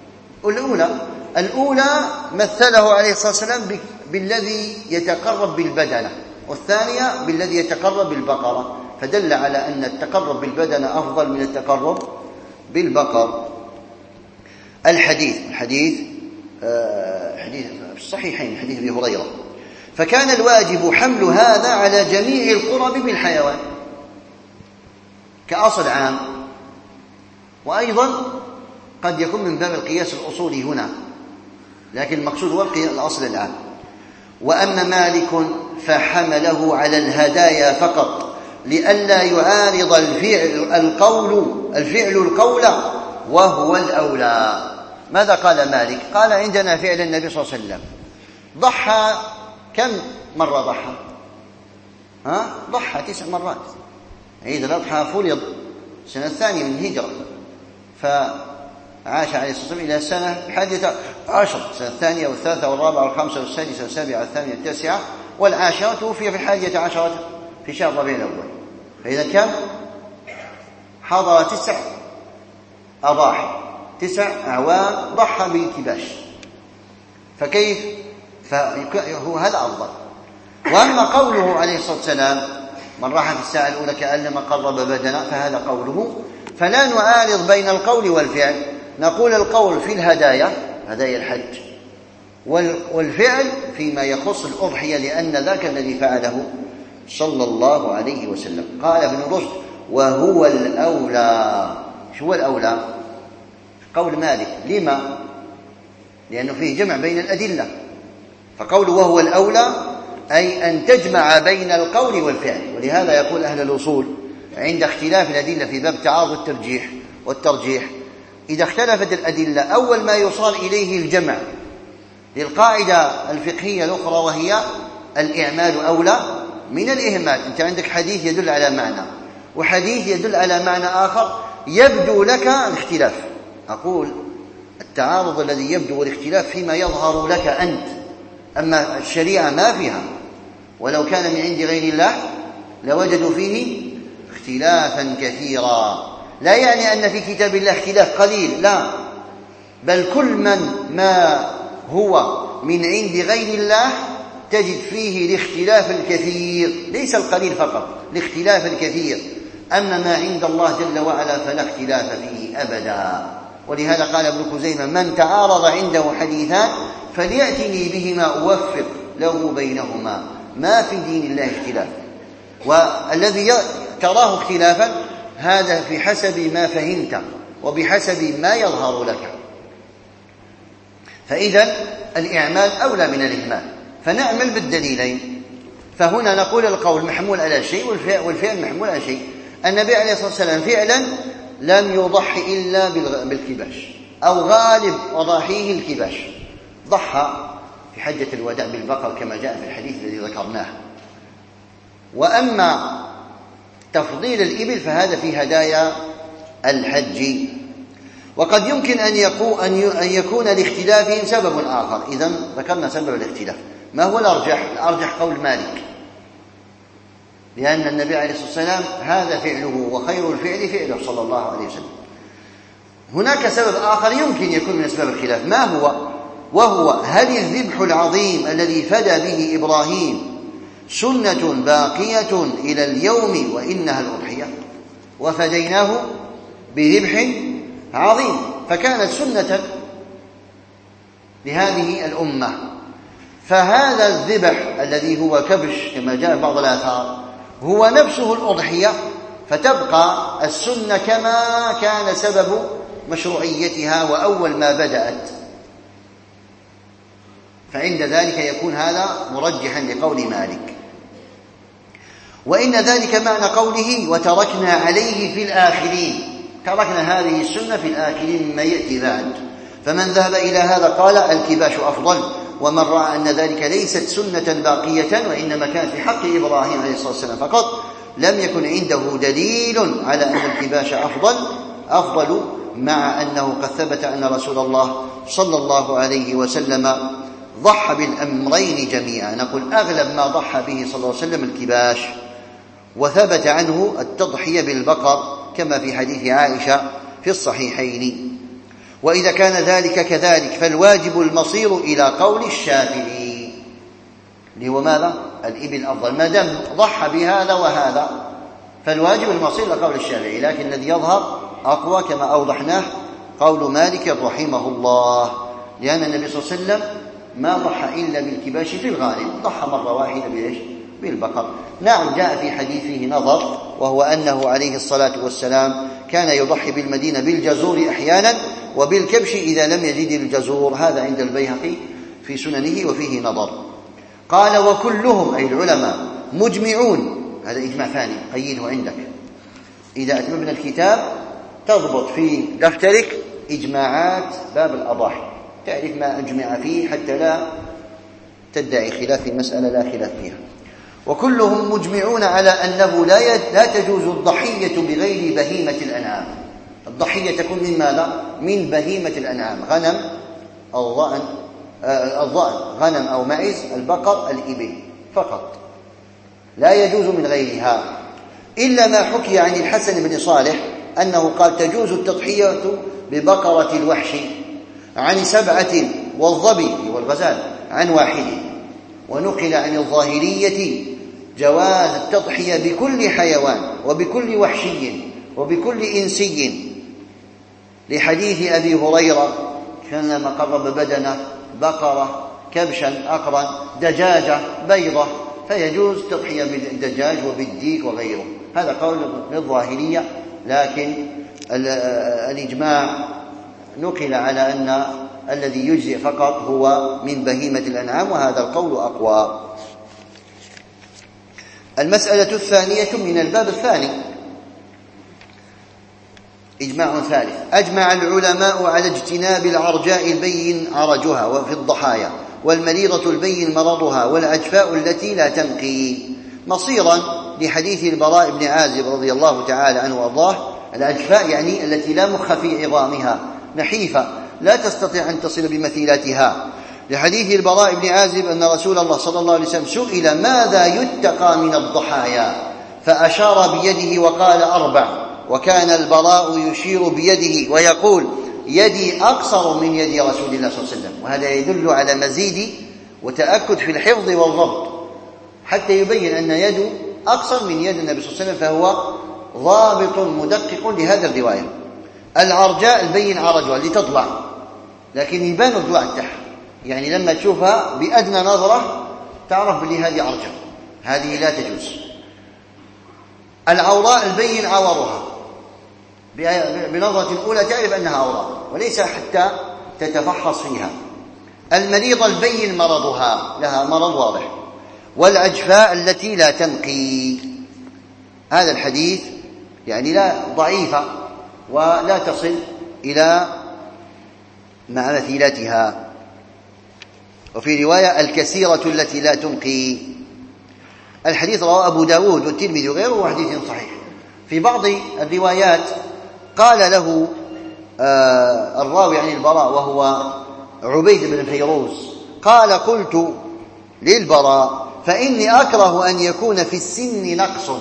الأولى مثله عليه الصلاة والسلام بالذي يتقرب بالبدنة، والثانية بالذي يتقرب بالبقرة، فدل على أن التقرب بالبدنة أفضل من التقرب بالبقر. الحديث في الصحيحين، حديث أبي هريرة: فكان الواجب حمل هذا على جميع القرب بالحيوان كأصل عام. وأيضا قد يكون من باب القياس الأصولي هنا، لكن المقصود هو الأصل العام. وأما مالك فحمله على الهدايا فقط لئلا يعارض الفعل القول وهو الأولى. ماذا قال مالك؟ قال عندنا فعل النبي صلى الله عليه وسلم ضحى كم مرة ضحى؟ ضحى 9 مرات. عيد الأضحى فرض السنة الثانية من الهجرة، فعاش عليه الصلاة والسلام إلى السنة 11، السنة الثانية والثالثة والرابعة والخامسة والسادسة والسابعة والثامنة والتاسعة والعاشرة، توفي في 11 في شهر ربيع الأول. فإذا كم؟ حضر 9 أضاحي، 9 أعوام ضحى بالكباش. فكيف؟ فهو هذا أفضل. وأما قوله عليه الصلاة والسلام من راح في الساعة الأولى كأنما قرب بدنا، فهذا قوله، فلا نعارض بين القول والفعل. نقول القول في الهدايا، هدايا الحج، والفعل فيما يخص الأضحية، لأن ذاك الذي فعله صلى الله عليه وسلم. قال ابن رشد وهو الأولى. شو هو الأولى؟ قول مالك. لما؟ لأنه فيه جمع بين الأدلة. فقوله وهو الأولى أي أن تجمع بين القول والفعل. ولهذا يقول أهل الأصول عند اختلاف الأدلة في باب تعارض الترجيح والترجيح، إذا اختلفت الأدلة أول ما يوصل إليه الجمع للقاعدة الفقهية الأخرى، وهي الإعمال أولى من الإهمال. أنت عندك حديث يدل على معنى وحديث يدل على معنى آخر، يبدو لك الاختلاف. أقول التعارض الذي يبدو والاختلاف فيما يظهر لك أنت، أما الشريعة ما فيها. ولو كان من عند غير الله لوجدوا فيه اختلافا كثيرا. لا يعني أن في كتاب الله اختلاف قليل، لا، بل كل ما هو من عند غير الله تجد فيه الاختلاف الكثير، ليس القليل فقط، الاختلاف الكثير. أما ما عند الله جل وعلا فلا اختلاف فيه أبدا. ولهذا قال ابن خزيمة من تعارض عنده حديثان فليأتني بهما أوفق له بينهما، ما في دين الله اختلاف. والذي تراه اختلافا هذا في حسب ما فهمت وبحسب ما يظهر لك. فإذا الإعمال أولى من الإهمال، فنعمل بالدليلين. فهنا نقول القول محمول على شيء والفعل محمول على شيء. النبي عليه الصلاة والسلام فعلا لم يضحي إلا بالكباش، أو غالب أضاحيه الكباش. ضحى في حجة الوداع بالبقر كما جاء في الحديث الذي ذكرناه. وأما تفضيل الإبل فهذا في هدايا الحج. وقد يمكن أن يكون لاختلافهم سبب آخر. إذن ذكرنا سبب الاختلاف. ما هو الأرجح؟ الأرجح قول مالك، لأن النبي عليه الصلاة والسلام هذا فعله، وخير الفعل فعله صلى الله عليه وسلم. هناك سبب آخر يمكن يكون من أسباب الخلاف. ما هو؟ وهو هل الذبح العظيم الذي فدى به إبراهيم سنة باقية إلى اليوم وإنها الأضحية، وفديناه بذبح عظيم، فكانت سنة لهذه الأمة. فهذا الذبح الذي هو كبش كما جاء في بعض الآثار هو نفسه الأضحية، فتبقى السنة كما كان سبب مشروعيتها وأول ما بدأت. فعند ذلك يكون هذا مرجحا لقول مالك. وإن ذلك معنى قوله وتركنا عليه في الآخرين، تركنا هذه السنة في الآخرين مما يأتي بعد. فمن ذهب إلى هذا قال الكباش أفضل، ومن رأى أن ذلك ليست سنة باقية وإنما كانت في حق إبراهيم عليه الصلاة والسلام فقط، لم يكن عنده دليل على أن الكباش أفضل، مع أنه قد ثبت أن رسول الله صلى الله عليه وسلم ضحى بالأمرين جميعا. نقول أغلب ما ضحى به صلى الله عليه وسلم الكباش، وثبت عنه التضحية بالبقر كما في حديث عائشة في الصحيحين. وإذا كان ذلك كذلك فالواجب المصير إلى قول الشافعي، اللي هو ماذا؟ الإبل أفضل. ما دام ضحى بهذا وهذا فالواجب المصير إلى قول الشافعي، لكن الذي يظهر أقوى كما أوضحناه قول مالك رحمه الله، لأن النبي صلى الله عليه وسلم ما ضحى إلا بالكباش في الغالب، ضحى مرة واحدة بإيش؟ بالبقر. نعم جاء في حديثه نظر، وهو أنه عليه الصلاة والسلام كان يضحي بالمدينة بالجزور أحيانا وبالكبش إذا لم يجد الجزور، هذا عند البيهقي في سننه وفيه نظر. قال وكلهم أي العلماء مجمعون، هذا إجماع ثاني قيده عندك، إذا أتممنا الكتاب تضبط في دفترك إجماعات باب الأضاحي، تعرف ما أجمع فيه حتى لا تدعي خلاف في مسألة لا خلاف فيها. وكلهم مجمعون على أنه لا تجوز الضحية بغير بهيمة الأنعام. الضحية تكون من ماذا؟ من بهيمة الأنعام، غنم أو الضأن، غنم أو معز، البقر، الإبل فقط، لا يجوز من غيرها، إلا ما حكي عن الحسن بن صالح أنه قال تجوز التضحية ببقرة الوحش عن 7 والظبي والغزال عن 1. ونقل عن الظاهرية جواز التضحية بكل حيوان وبكل وحشي وبكل إنسي، لحديث أبي هريرة كانما قرب بدنه بقرة، كبشا، أقرا، دجاجة، بيضة، فيجوز تضحية بالدجاج وبالديك وغيره. هذا قول للظاهرية، لكن الإجماع نقل على أن الذي يجزئ فقط هو من بهيمة الأنعام، وهذا القول أقوى. المسألة الثانية من الباب الثاني، إجماع ثالث: أجمع العلماء على اجتناب العرجاء البين عرجها وفي الضحايا، والمريضة البين مرضها، والعجفاء التي لا تنقي، مصيرا لحديث البراء بن عازب رضي الله تعالى عنه وارضاه. العجفاء يعني التي لا مخ في عظامها، نحيفة لا تستطيع أن تصل بمثيلاتها، لحديث البراء بن عازب أن رسول الله صلى الله عليه وسلم سئل ماذا يتقى من الضحايا، فأشار بيده وقال 4، وكان البراء يشير بيده ويقول يدي أقصر من يد رسول الله صلى الله عليه وسلم، وهذا يدل على مزيد وتأكد في الحفظ والضبط، حتى يبين أن يده أقصر من يد النبي صلى الله عليه وسلم، فهو ضابط مدقق لهذا الرواية. العرجاء البين عرجها اللي تضلع، لكن يبان الضلع تحت، يعني لما تشوفها بأدنى نظرة تعرف بلي هذه عرجة، هذه لا تجوز. العوراء البين عورها، بنظرة الأولى تعرف أنها عوراء وليس حتى تتفحص فيها. المريضة البين مرضها، لها مرض واضح. والعجفاء التي لا تنقي، هذا الحديث يعني لا ضعيفة ولا تصل إلى مع مثيلتها. وفي رواية الكثيرة التي لا تنقي. الحديث رواه أبو داود والترمذي وغيره، وحديث صحيح. في بعض الروايات قال له الراوي عن البراء وهو عبيد بن فيروز، قال قلت للبراء فإني أكره أن يكون في السن نقص،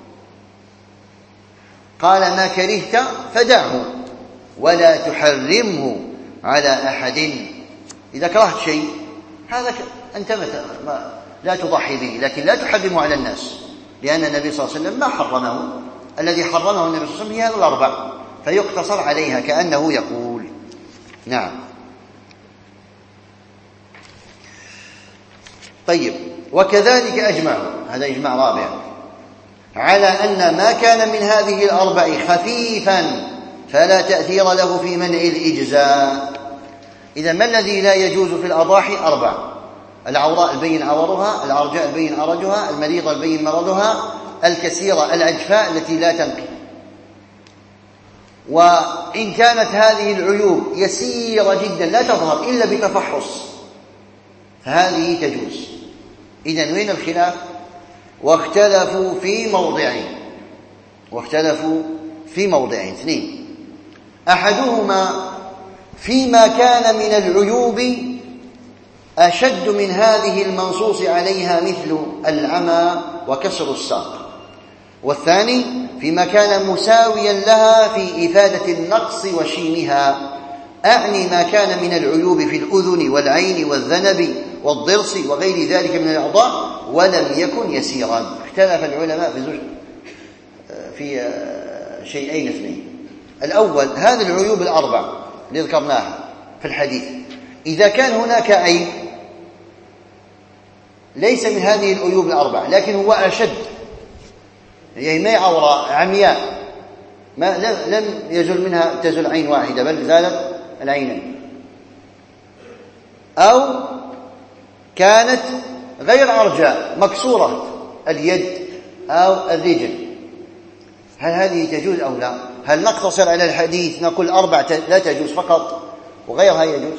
قال ما كرهت فدعه ولا تحرمه على أحد. إذا كرهت شيء هذا أنت لا تضحي به، لكن لا تحرمه على الناس، لأن النبي صلى الله عليه وسلم ما حرمه، الذي حرمه النبي صلى الله عليه وسلم هي هذه الأربع، فيقتصر عليها كأنه يقول. نعم. طيب، وكذلك أجمعوا، هذا إجماع رابع، على أن ما كان من هذه الأربع خفيفا فلا تأثير له في منع الإجزاء. إذا ما الذي لا يجوز في الأضاحي؟ 4: العوراء البين عورها، العرجاء البين عرجها، المريضة البين مرضها، الكثيرة العجفاء التي لا تنقي. وإن كانت هذه العيوب يسيرة جدا لا تظهر إلا بتفحص فهذه تجوز. إذن وين الخلاف؟ واختلفوا في موضعين 2: أحدهما فيما كان من العيوب أشد من هذه المنصوص عليها مثل العمى وكسر الساق، والثاني فيما كان مساويا لها في إفادة النقص وشينها، أعني ما كان من العيوب في الأذن والعين والذنب والضرس وغير ذلك من الأعضاء ولم يكن يسيرا. اختلف العلماء في شيئين 2: الأول هذه العيوب 4 اللي ذكرناها في الحديث، إذا كان هناك عيب ليس من هذه العيوب الأربعة، لكن هو أشد، يعني ما عورة عمياء لم يزل منها تزل عين واحدة بل زالت العينين، أو كانت غير أرجاء مكسورة اليد أو الرجل. هل هذه تجوز أو لا؟ هل نقتصر على الحديث نقول 4 لا تجوز فقط وغيرها يجوز؟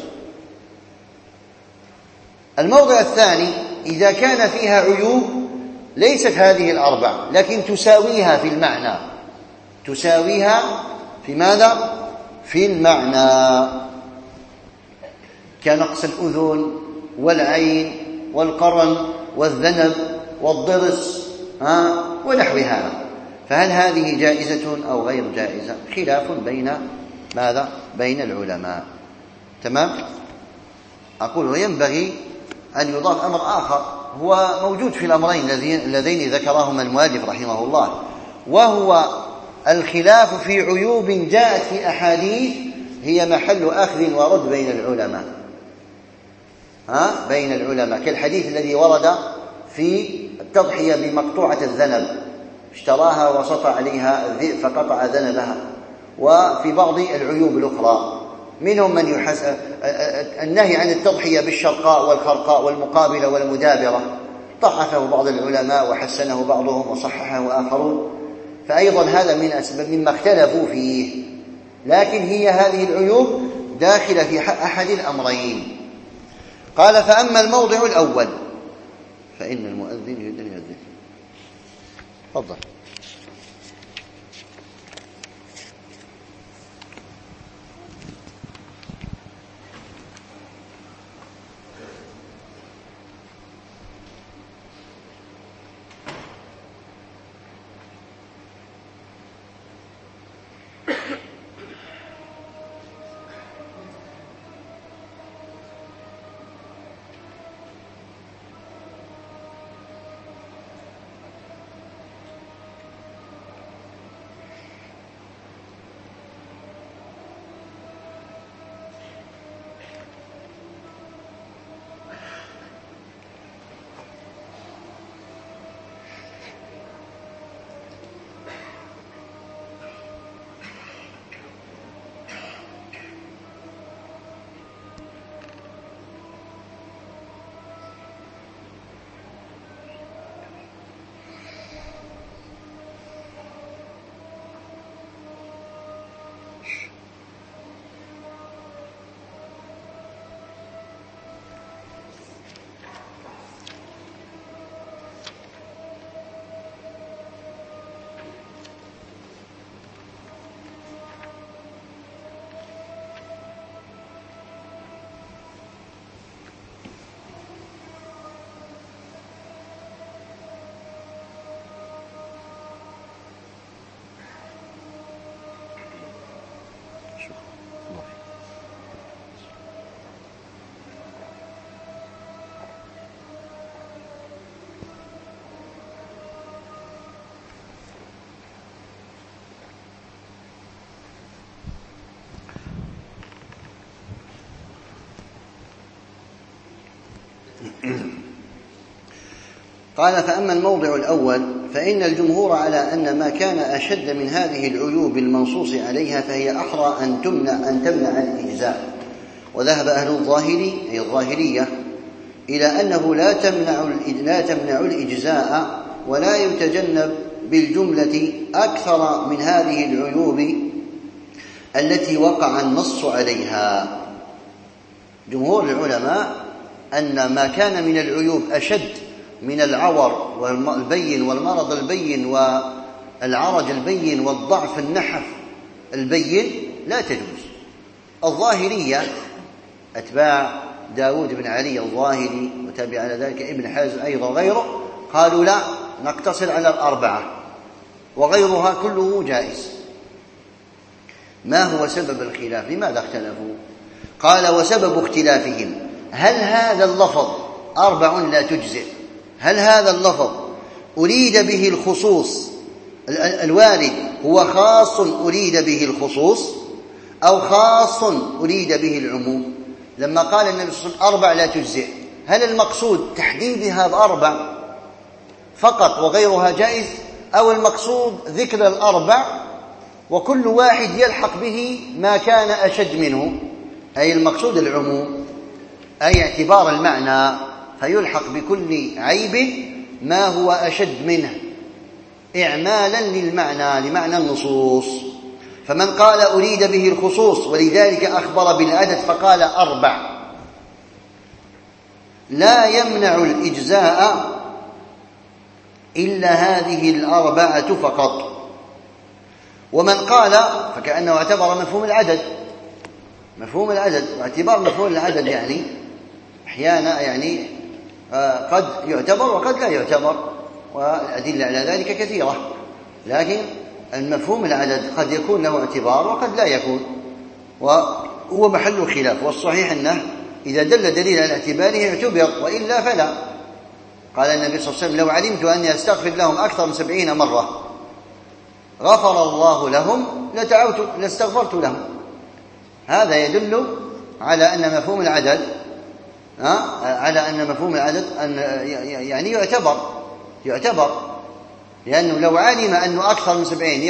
الموضع الثاني إذا كان فيها عيوب ليست هذه 4 لكن تساويها في المعنى، تساويها في ماذا؟ في المعنى، كنقص الأذن والعين والقرن والذنب والضرس ونحو هذا. فهل هذه جائزة أو غير جائزة؟ خلاف بين ماذا؟ بين العلماء. تمام؟ أقول وينبغي أن يضاف أمر آخر هو موجود في الأمرين اللذين ذكرهما المؤلف رحمه الله، وهو الخلاف في عيوب جاءت في أحاديث هي محل أخذ ورد بين العلماء، بين العلماء، كالحديث الذي ورد في التضحية بمقطوعة الذنب، اشتراها وسطى عليها الذئب فقطع ذنبها. وفي بعض العيوب الأخرى منهم من يحسن النهي عن التضحية بالشرقاء والخرقاء والمقابلة والمدابرة، ضعفه بعض العلماء وحسنه بعضهم وصححه آخرون، فأيضا هذا من أسباب مما اختلفوا فيه، لكن هي هذه العيوب داخلة في أحد الأمرين. قال فأما الموضع الأول فإن المؤذن يؤذن. تفضل. قال فأما الموضع الأول فإن الجمهور على أن ما كان أشد من هذه العيوب المنصوص عليها فهي أحرى أن تمنع الإجزاء، وذهب أهل الظاهري أي الظاهرية إلى أنه لا تمنع الإجزاء ولا يتجنب بالجملة أكثر من هذه العيوب التي وقع النص عليها. جمهور العلماء أن ما كان من العيوب أشد من العور البين والمرض البين والعرج البين والضعف النحف البين لا تجوز. الظاهرية أتباع داود بن علي الظاهري وتابع على ذلك ابن حزم أيضا غيره قالوا لا، نقتصر على 4 وغيرها كله جائز. ما هو سبب الخلاف؟ لماذا اختلفوا؟ قال وسبب اختلافهم هل هذا اللفظ 4 لا تجزئ، هل هذا اللفظ أريد به الخصوص الوارد هو خاص أريد به الخصوص أو خاص أريد به العموم؟ لما قال النبي صلى الله عليه وسلم 4 لا تجزئ، هل المقصود تحديدها بأربع فقط وغيرها جائز، أو المقصود ذكر الأربع وكل واحد يلحق به ما كان أشد منه؟ أي المقصود العموم، أي اعتبار المعنى، فيلحق بكل عيب ما هو أشد منه إعمالا لمعنى النصوص. فمن قال أريد به الخصوص ولذلك أخبر بالعدد فقال أربع، لا يمنع الإجزاء إلا هذه الأربعة فقط. ومن قال فكأنه اعتبر مفهوم العدد، واعتبار مفهوم العدد يعني أحيانا يعني قد يعتبر وقد لا يعتبر، والأدلة على ذلك كثيرة، لكن المفهوم العدد قد يكون له اعتبار وقد لا يكون، وهو محل خلاف. والصحيح أنه إذا دل دليل على اعتباره يعتبر، وإلا فلا. قال النبي صلى الله عليه وسلم: لو علمت أني أستغفر لهم أكثر من 70 مرة غفر الله لهم لاستغفرت لهم. هذا يدل على أن مفهوم العدد يعني يعتبر، لأنه لو علم أنه أكثر من 70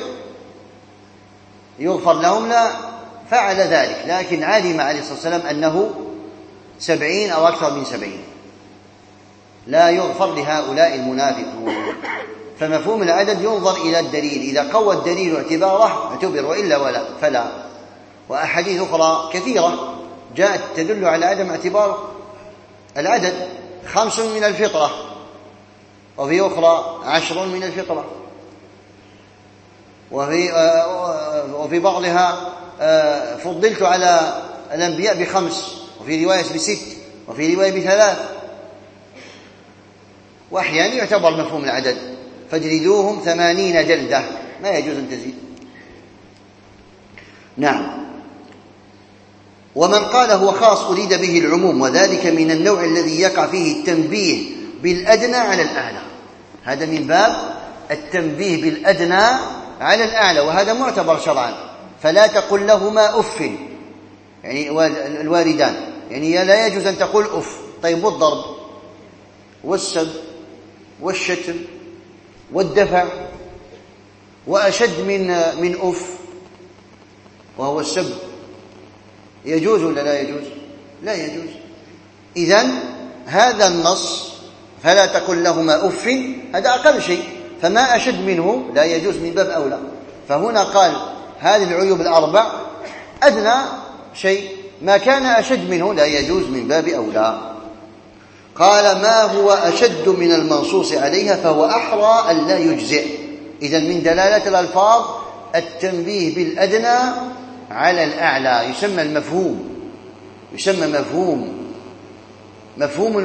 يغفر لهم لا فعل ذلك، لكن علم عليه الصلاة والسلام أنه 70 أو أكثر من 70 لا يغفر لهؤلاء المنافقون. فمفهوم العدد ينظر إلى الدليل، إذا قوى الدليل اعتباره اعتبر، وإلا فلا. وأحاديث أخرى كثيرة جاءت تدل على عدم اعتبار العدد: 5 من الفطرة، وفي أخرى 10 من الفطرة، وفي بعضها فضلت على الأنبياء ب5، وفي رواية ب6، وفي رواية ب3. وأحيانا يعتبر مفهوم العدد: فاجلدوهم 80 جلدة، ما يجوز أن تزيد. نعم. ومن قال هو خاص أريد به العموم، وذلك من النوع الذي يقع فيه التنبيه بالأدنى على الأعلى. هذا من باب التنبيه بالأدنى على الأعلى، وهذا معتبر شرعا. فلا تقل لهما أف، يعني الوالدان، يعني لا يجوز أن تقول أف. طيب، والضرب والسب والشتم والدفع وأشد من أف وهو السب، يجوز ولا لا يجوز؟ لا يجوز. إذن هذا النص فلا تقل لهما أف هذا أقل شيء، فما أشد منه لا يجوز من باب أولى. فهنا قال هذه العيوب الأربع أدنى شيء، ما كان أشد منه لا يجوز من باب أولى. قال: ما هو أشد من المنصوص عليها فهو أحرى أن لا يجزئ. إذن من دلالة الألفاظ التنبيه بالأدنى على الأعلى، يسمى مفهوم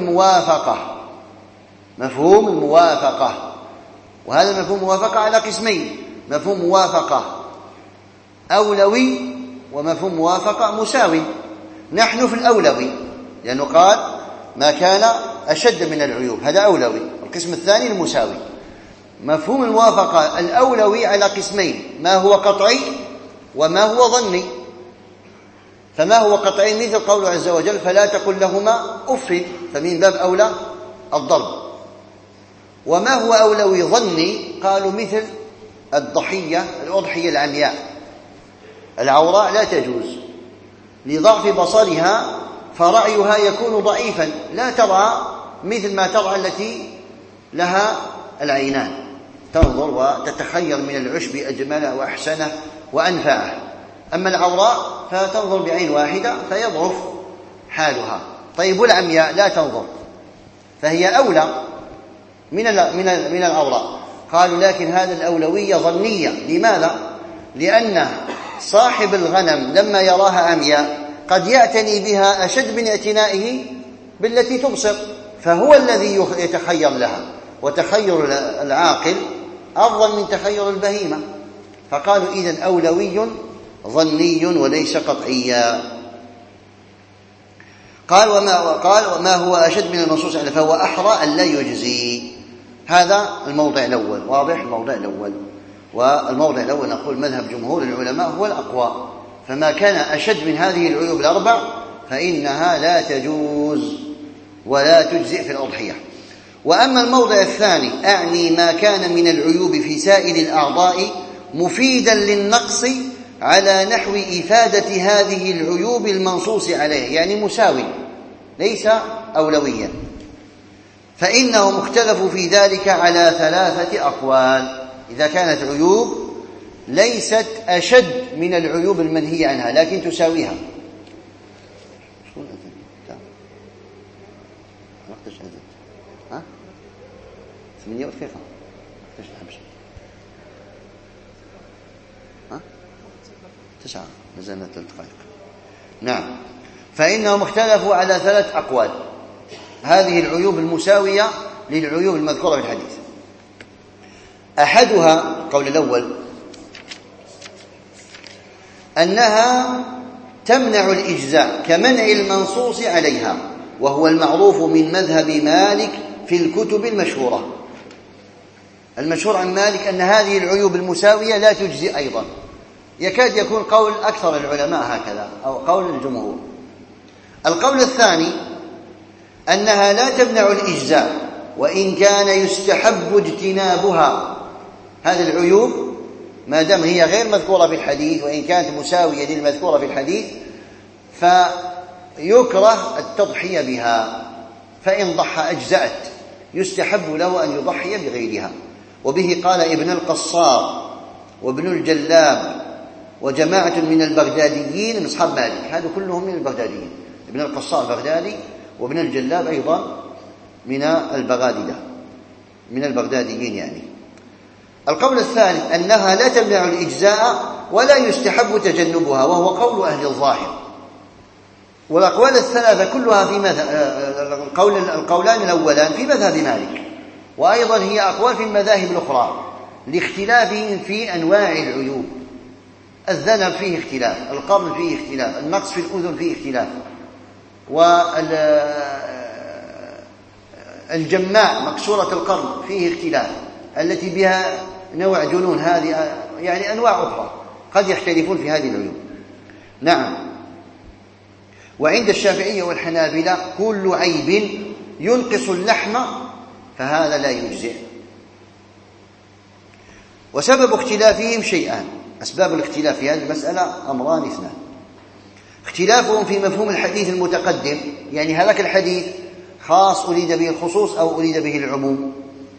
الموافقة. وهذا مفهوم موافقة على قسمين: مفهوم موافقة أولوي ومفهوم موافقة مساوي. نحن في الأولوي، لأنه قال ما كان أشد من العيوب، هذا أولوي. القسم الثاني المساوي. مفهوم الموافقة الأولوي على قسمين: ما هو قطعي وما هو ظني. فما هو قطعي مثل قوله عز وجل: فلا تقل لهما أف، فمن باب أولى الضرب. وما هو أولوي ظني قالوا مثل الأضحية العمياء، العوراء لا تجوز لضعف بصرها، فرعيها يكون ضعيفا، لا ترى مثل ما ترى التي لها العينان، تنظر وتتخير من العشب أجمله وأحسنه وأنفعه. أما العوراء فتنظر بعين واحدة فيضعف حالها. طيب، العمياء لا تنظر، فهي أولى من العوراء. قالوا لكن هذا الأولوية ظنية. لماذا؟ لأن صاحب الغنم لما يراها عمياء قد يعتني بها أشد من اعتنائه بالتي تبصر، فهو الذي يتخير لها، وتخير العاقل أفضل من تخير البهيمة. فقالوا إذن أولوي ظني وليس قطعيا. قال وما هو أشد من المنصوص عليه فهو أحرى أن لا يجزي. هذا الموضع الأول، واضح؟ الموضع الأول. والموضع الأول نقول مذهب جمهور العلماء هو الأقوى، فما كان أشد من هذه العيوب الأربع فإنها لا تجوز ولا تجزئ في الأضحية. وأما الموضع الثاني أعني ما كان من العيوب في سائر الأعضاء مفيدا للنقص على نحو إفادة هذه العيوب المنصوص عليها، يعني مساوي ليس أولويا، فإنهم اختلفوا في ذلك على 3 أقوال. إذا كانت عيوب ليست أشد من العيوب المنهية عنها لكن تساويها. ها؟ 8 ودقيقة. ها؟ 9 نزلنا 3 دقائق. نعم، فإنهم اختلفوا على 3 أقوال. هذه العيوب المساوية للعيوب المذكورة في الحديث. أحدها القول الأول أنها تمنع الإجزاء كمنع المنصوص عليها، وهو المعروف من مذهب مالك في الكتب المشهورة. المشهور عن مالك أن هذه العيوب المساوية لا تجزي أيضا، يكاد يكون قول أكثر العلماء هكذا أو قول الجمهور. القول الثاني أنها لا تمنع الإجزاء وإن كان يستحب اجتنابها. هذه العيوب ما دام هي غير مذكورة في الحديث وإن كانت مساوية للمذكورة في الحديث فيكره التضحية بها، فإن ضحى أجزأت، يستحب له أن يضحي بغيرها. وبه قال ابن القصار وابن الجلاب وجماعة من البغداديين من أصحاب مالك، هذا كلهم من البغداديين. ابن القصار بغدادي وابن الجلاب أيضا من البغادلة من البغداديين يعني. القول الثالث أنها لا تمنع الإجزاء ولا يستحب تجنبها، وهو قول أهل الظاهر. والأقوال الثلاثة كلها في القولان الأولان في مذهب مالك، وأيضا هي أقوال في المذاهب الأخرى لاختلافهم في أنواع العيوب. الذنب فيه اختلاف، القرن فيه اختلاف، النقص في الأذن فيه اختلاف، والجماع مكسورة القرن فيه اختلاف، التي بها نوع جنون، هذه يعني أنواع أخرى قد يختلفون في هذه العيوب. نعم. وعند الشافعية والحنابلة كل عيب ينقص اللحم فهذا لا يجزئ. وسبب اختلافهم شيئان. أسباب الاختلاف في هذه المسألة أمران اثنان: اختلافهم في مفهوم الحديث المتقدم، يعني هذاك الحديث خاص أريد به الخصوص أو أريد به العموم،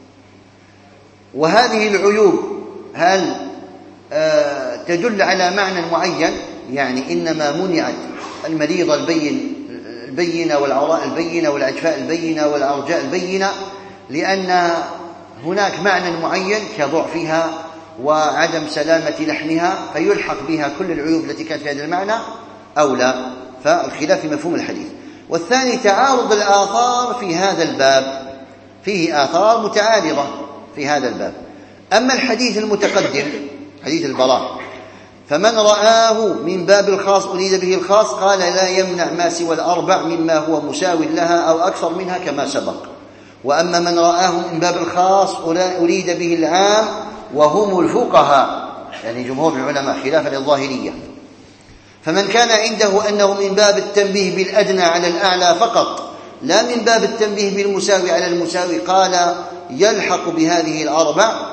وهذه العيوب هل تدل على معنى معين، يعني إنما منعت المريض البينة والعوراء البينة والعجفاء البينة والأرجاء البينة لأن هناك معنى معين كضعفها وعدم سلامة لحمها فيلحق بها كل العيوب التي كانت في هذا المعنى أو لا. فالخلاف في مفهوم الحديث. والثاني تعارض الآثار في هذا الباب، فيه آثار متعارضة في هذا الباب. أما الحديث المتقدم حديث البراء فمن رآه من باب الخاص أريد به الخاص قال لا يمنع ما سوى الأربع مما هو مساو لها أو أكثر منها كما سبق. وأما من رآه من باب الخاص أريد به العام وهم الفقهاء، يعني جمهور العلماء خلافا للظاهرية، فمن كان عنده أنه من باب التنبيه بالأدنى على الأعلى فقط لا من باب التنبيه بالمساوي على المساوي قال يلحق بهذه الأربع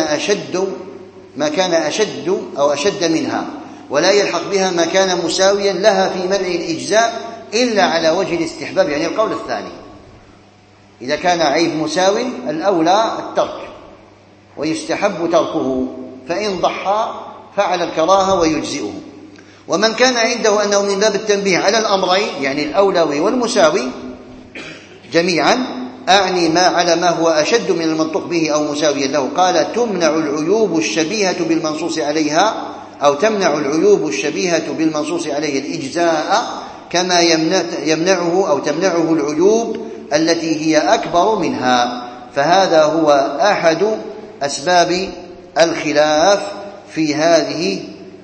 ما كان أشد أو أشد منها، ولا يلحق بها ما كان مساويا لها في منع الإجزاء إلا على وجه الاستحباب، يعني القول الثاني. إذا كان عيب مساو الأولى الترك ويستحب تركه، فإن ضحى فعل الكراهة ويجزئه. ومن كان عنده أنه من باب التنبيه على الأمرين، يعني الأولوي والمساوي جميعا، أعني ما على ما هو أشد من المنطوق به أو مساويا له، قال تمنع العيوب الشبيهة بالمنصوص عليها أو تمنع العيوب الشبيهة بالمنصوص عليه الإجزاء كما يمنعه أو تمنعه العيوب التي هي أكبر منها. فهذا هو أحد أسباب الخلاف في هذه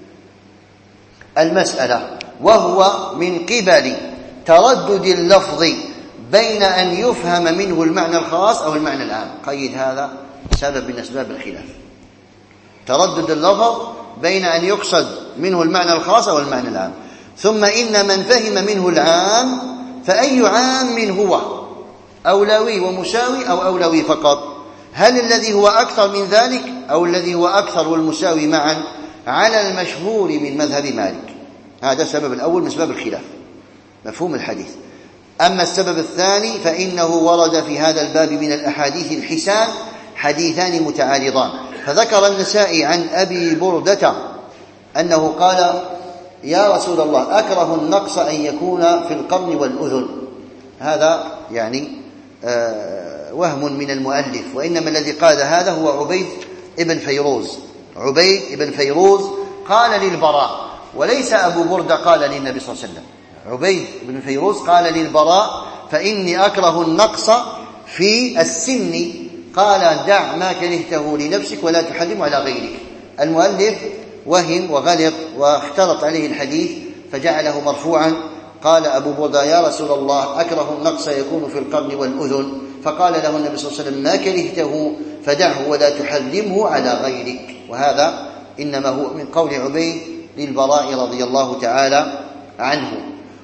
المسألة، وهو من قبل تردد اللفظ بين أن يفهم منه المعنى الخاص أو المعنى العام. قيد هذا سبب من أسباب الخلاف، تردد اللفظ بين أن يقصد منه المعنى الخاص أو المعنى العام. ثم إن من فهم منه العام فأي عام هو أولوي ومساوي أو أولوي فقط؟ هل الذي هو أكثر من ذلك أو الذي هو أكثر والمساوي معا؟ على المشهور من مذهب مالك. هذا السبب الأول من أسباب الخلاف، مفهوم الحديث. أما السبب الثاني فإنه ورد في هذا الباب من الأحاديث الحسان حديثان متعارضان. فذكر النسائي عن أبي بردة أنه قال: يا رسول الله، أكره النقص أن يكون في القرن والأذن. هذا يعني وهم من المؤلف، وإنما الذي قال هذا هو عبيد ابن فيروز. عبيد ابن فيروز قال للبراء، وليس أبو بردة قال للنبي صلى الله عليه وسلم. عبيد بن فيروز قال للبراء: فإني أكره النقص في السن، قال: دع ما كرهته لنفسك ولا تحرمه على غيرك. المؤلف وهم وغلط واختلط عليه الحديث فجعله مرفوعا. قال أبو بردة: يا رسول الله، أكره النقص يكون في القرن والأذن. فقال له النبي صلى الله عليه وسلم: ما كرهته فدعه ولا تحرمه على غيرك. وهذا إنما هو من قول عبيد للبراء رضي الله تعالى عنه.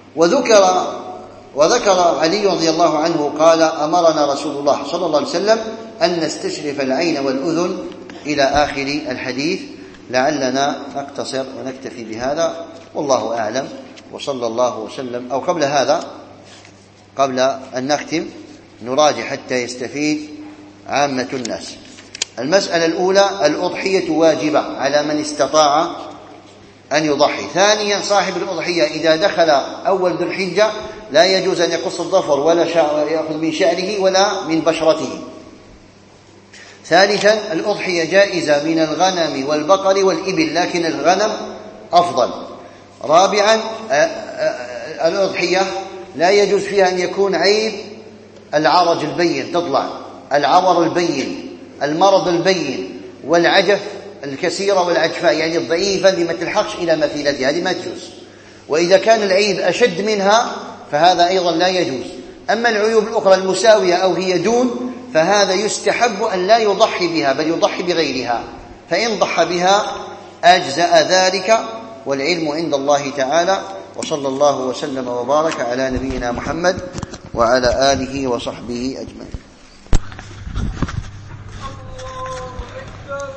وذكر علي رضي الله عنه قال: أمرنا رسول الله صلى الله عليه وسلم أن نستشرف العين والأذن إلى آخر الحديث. لعلنا نقتصر ونكتفي بهذا، والله أعلم. وصلى الله وسلم. أو قبل هذا، قبل أن نختم، نراجع حتى يستفيد عامة الناس. المسألة الأولى: الأضحية واجبة على من استطاع أن يضحي. ثانيا: صاحب الأضحية إذا دخل أول ذو الحجة لا يجوز أن يقص الظفر ولا يأخذ من شعره ولا من بشرته. ثالثا: الأضحية جائزة من الغنم والبقر والإبل، لكن الغنم أفضل. رابعا: الأضحية لا يجوز فيها أن يكون عيب العرج البين، تطلع العور البين، المرض البين، والعجف الكثيرة والعجفاء، يعني الضعيفة اللي ما تلحقش إلى مثيلتها، هذه ما تجوز. وإذا كان العيب أشد منها فهذا أيضا لا يجوز. أما العيوب الأخرى المساوية أو هي دون فهذا يستحب أن لا يضحي بها، بل يضحي بغيرها. فإن ضحى بها أجزأ ذلك، والعلم عند الله تعالى. وصلى الله وسلم وبارك على نبينا محمد وعلى آله وصحبه أجمعين.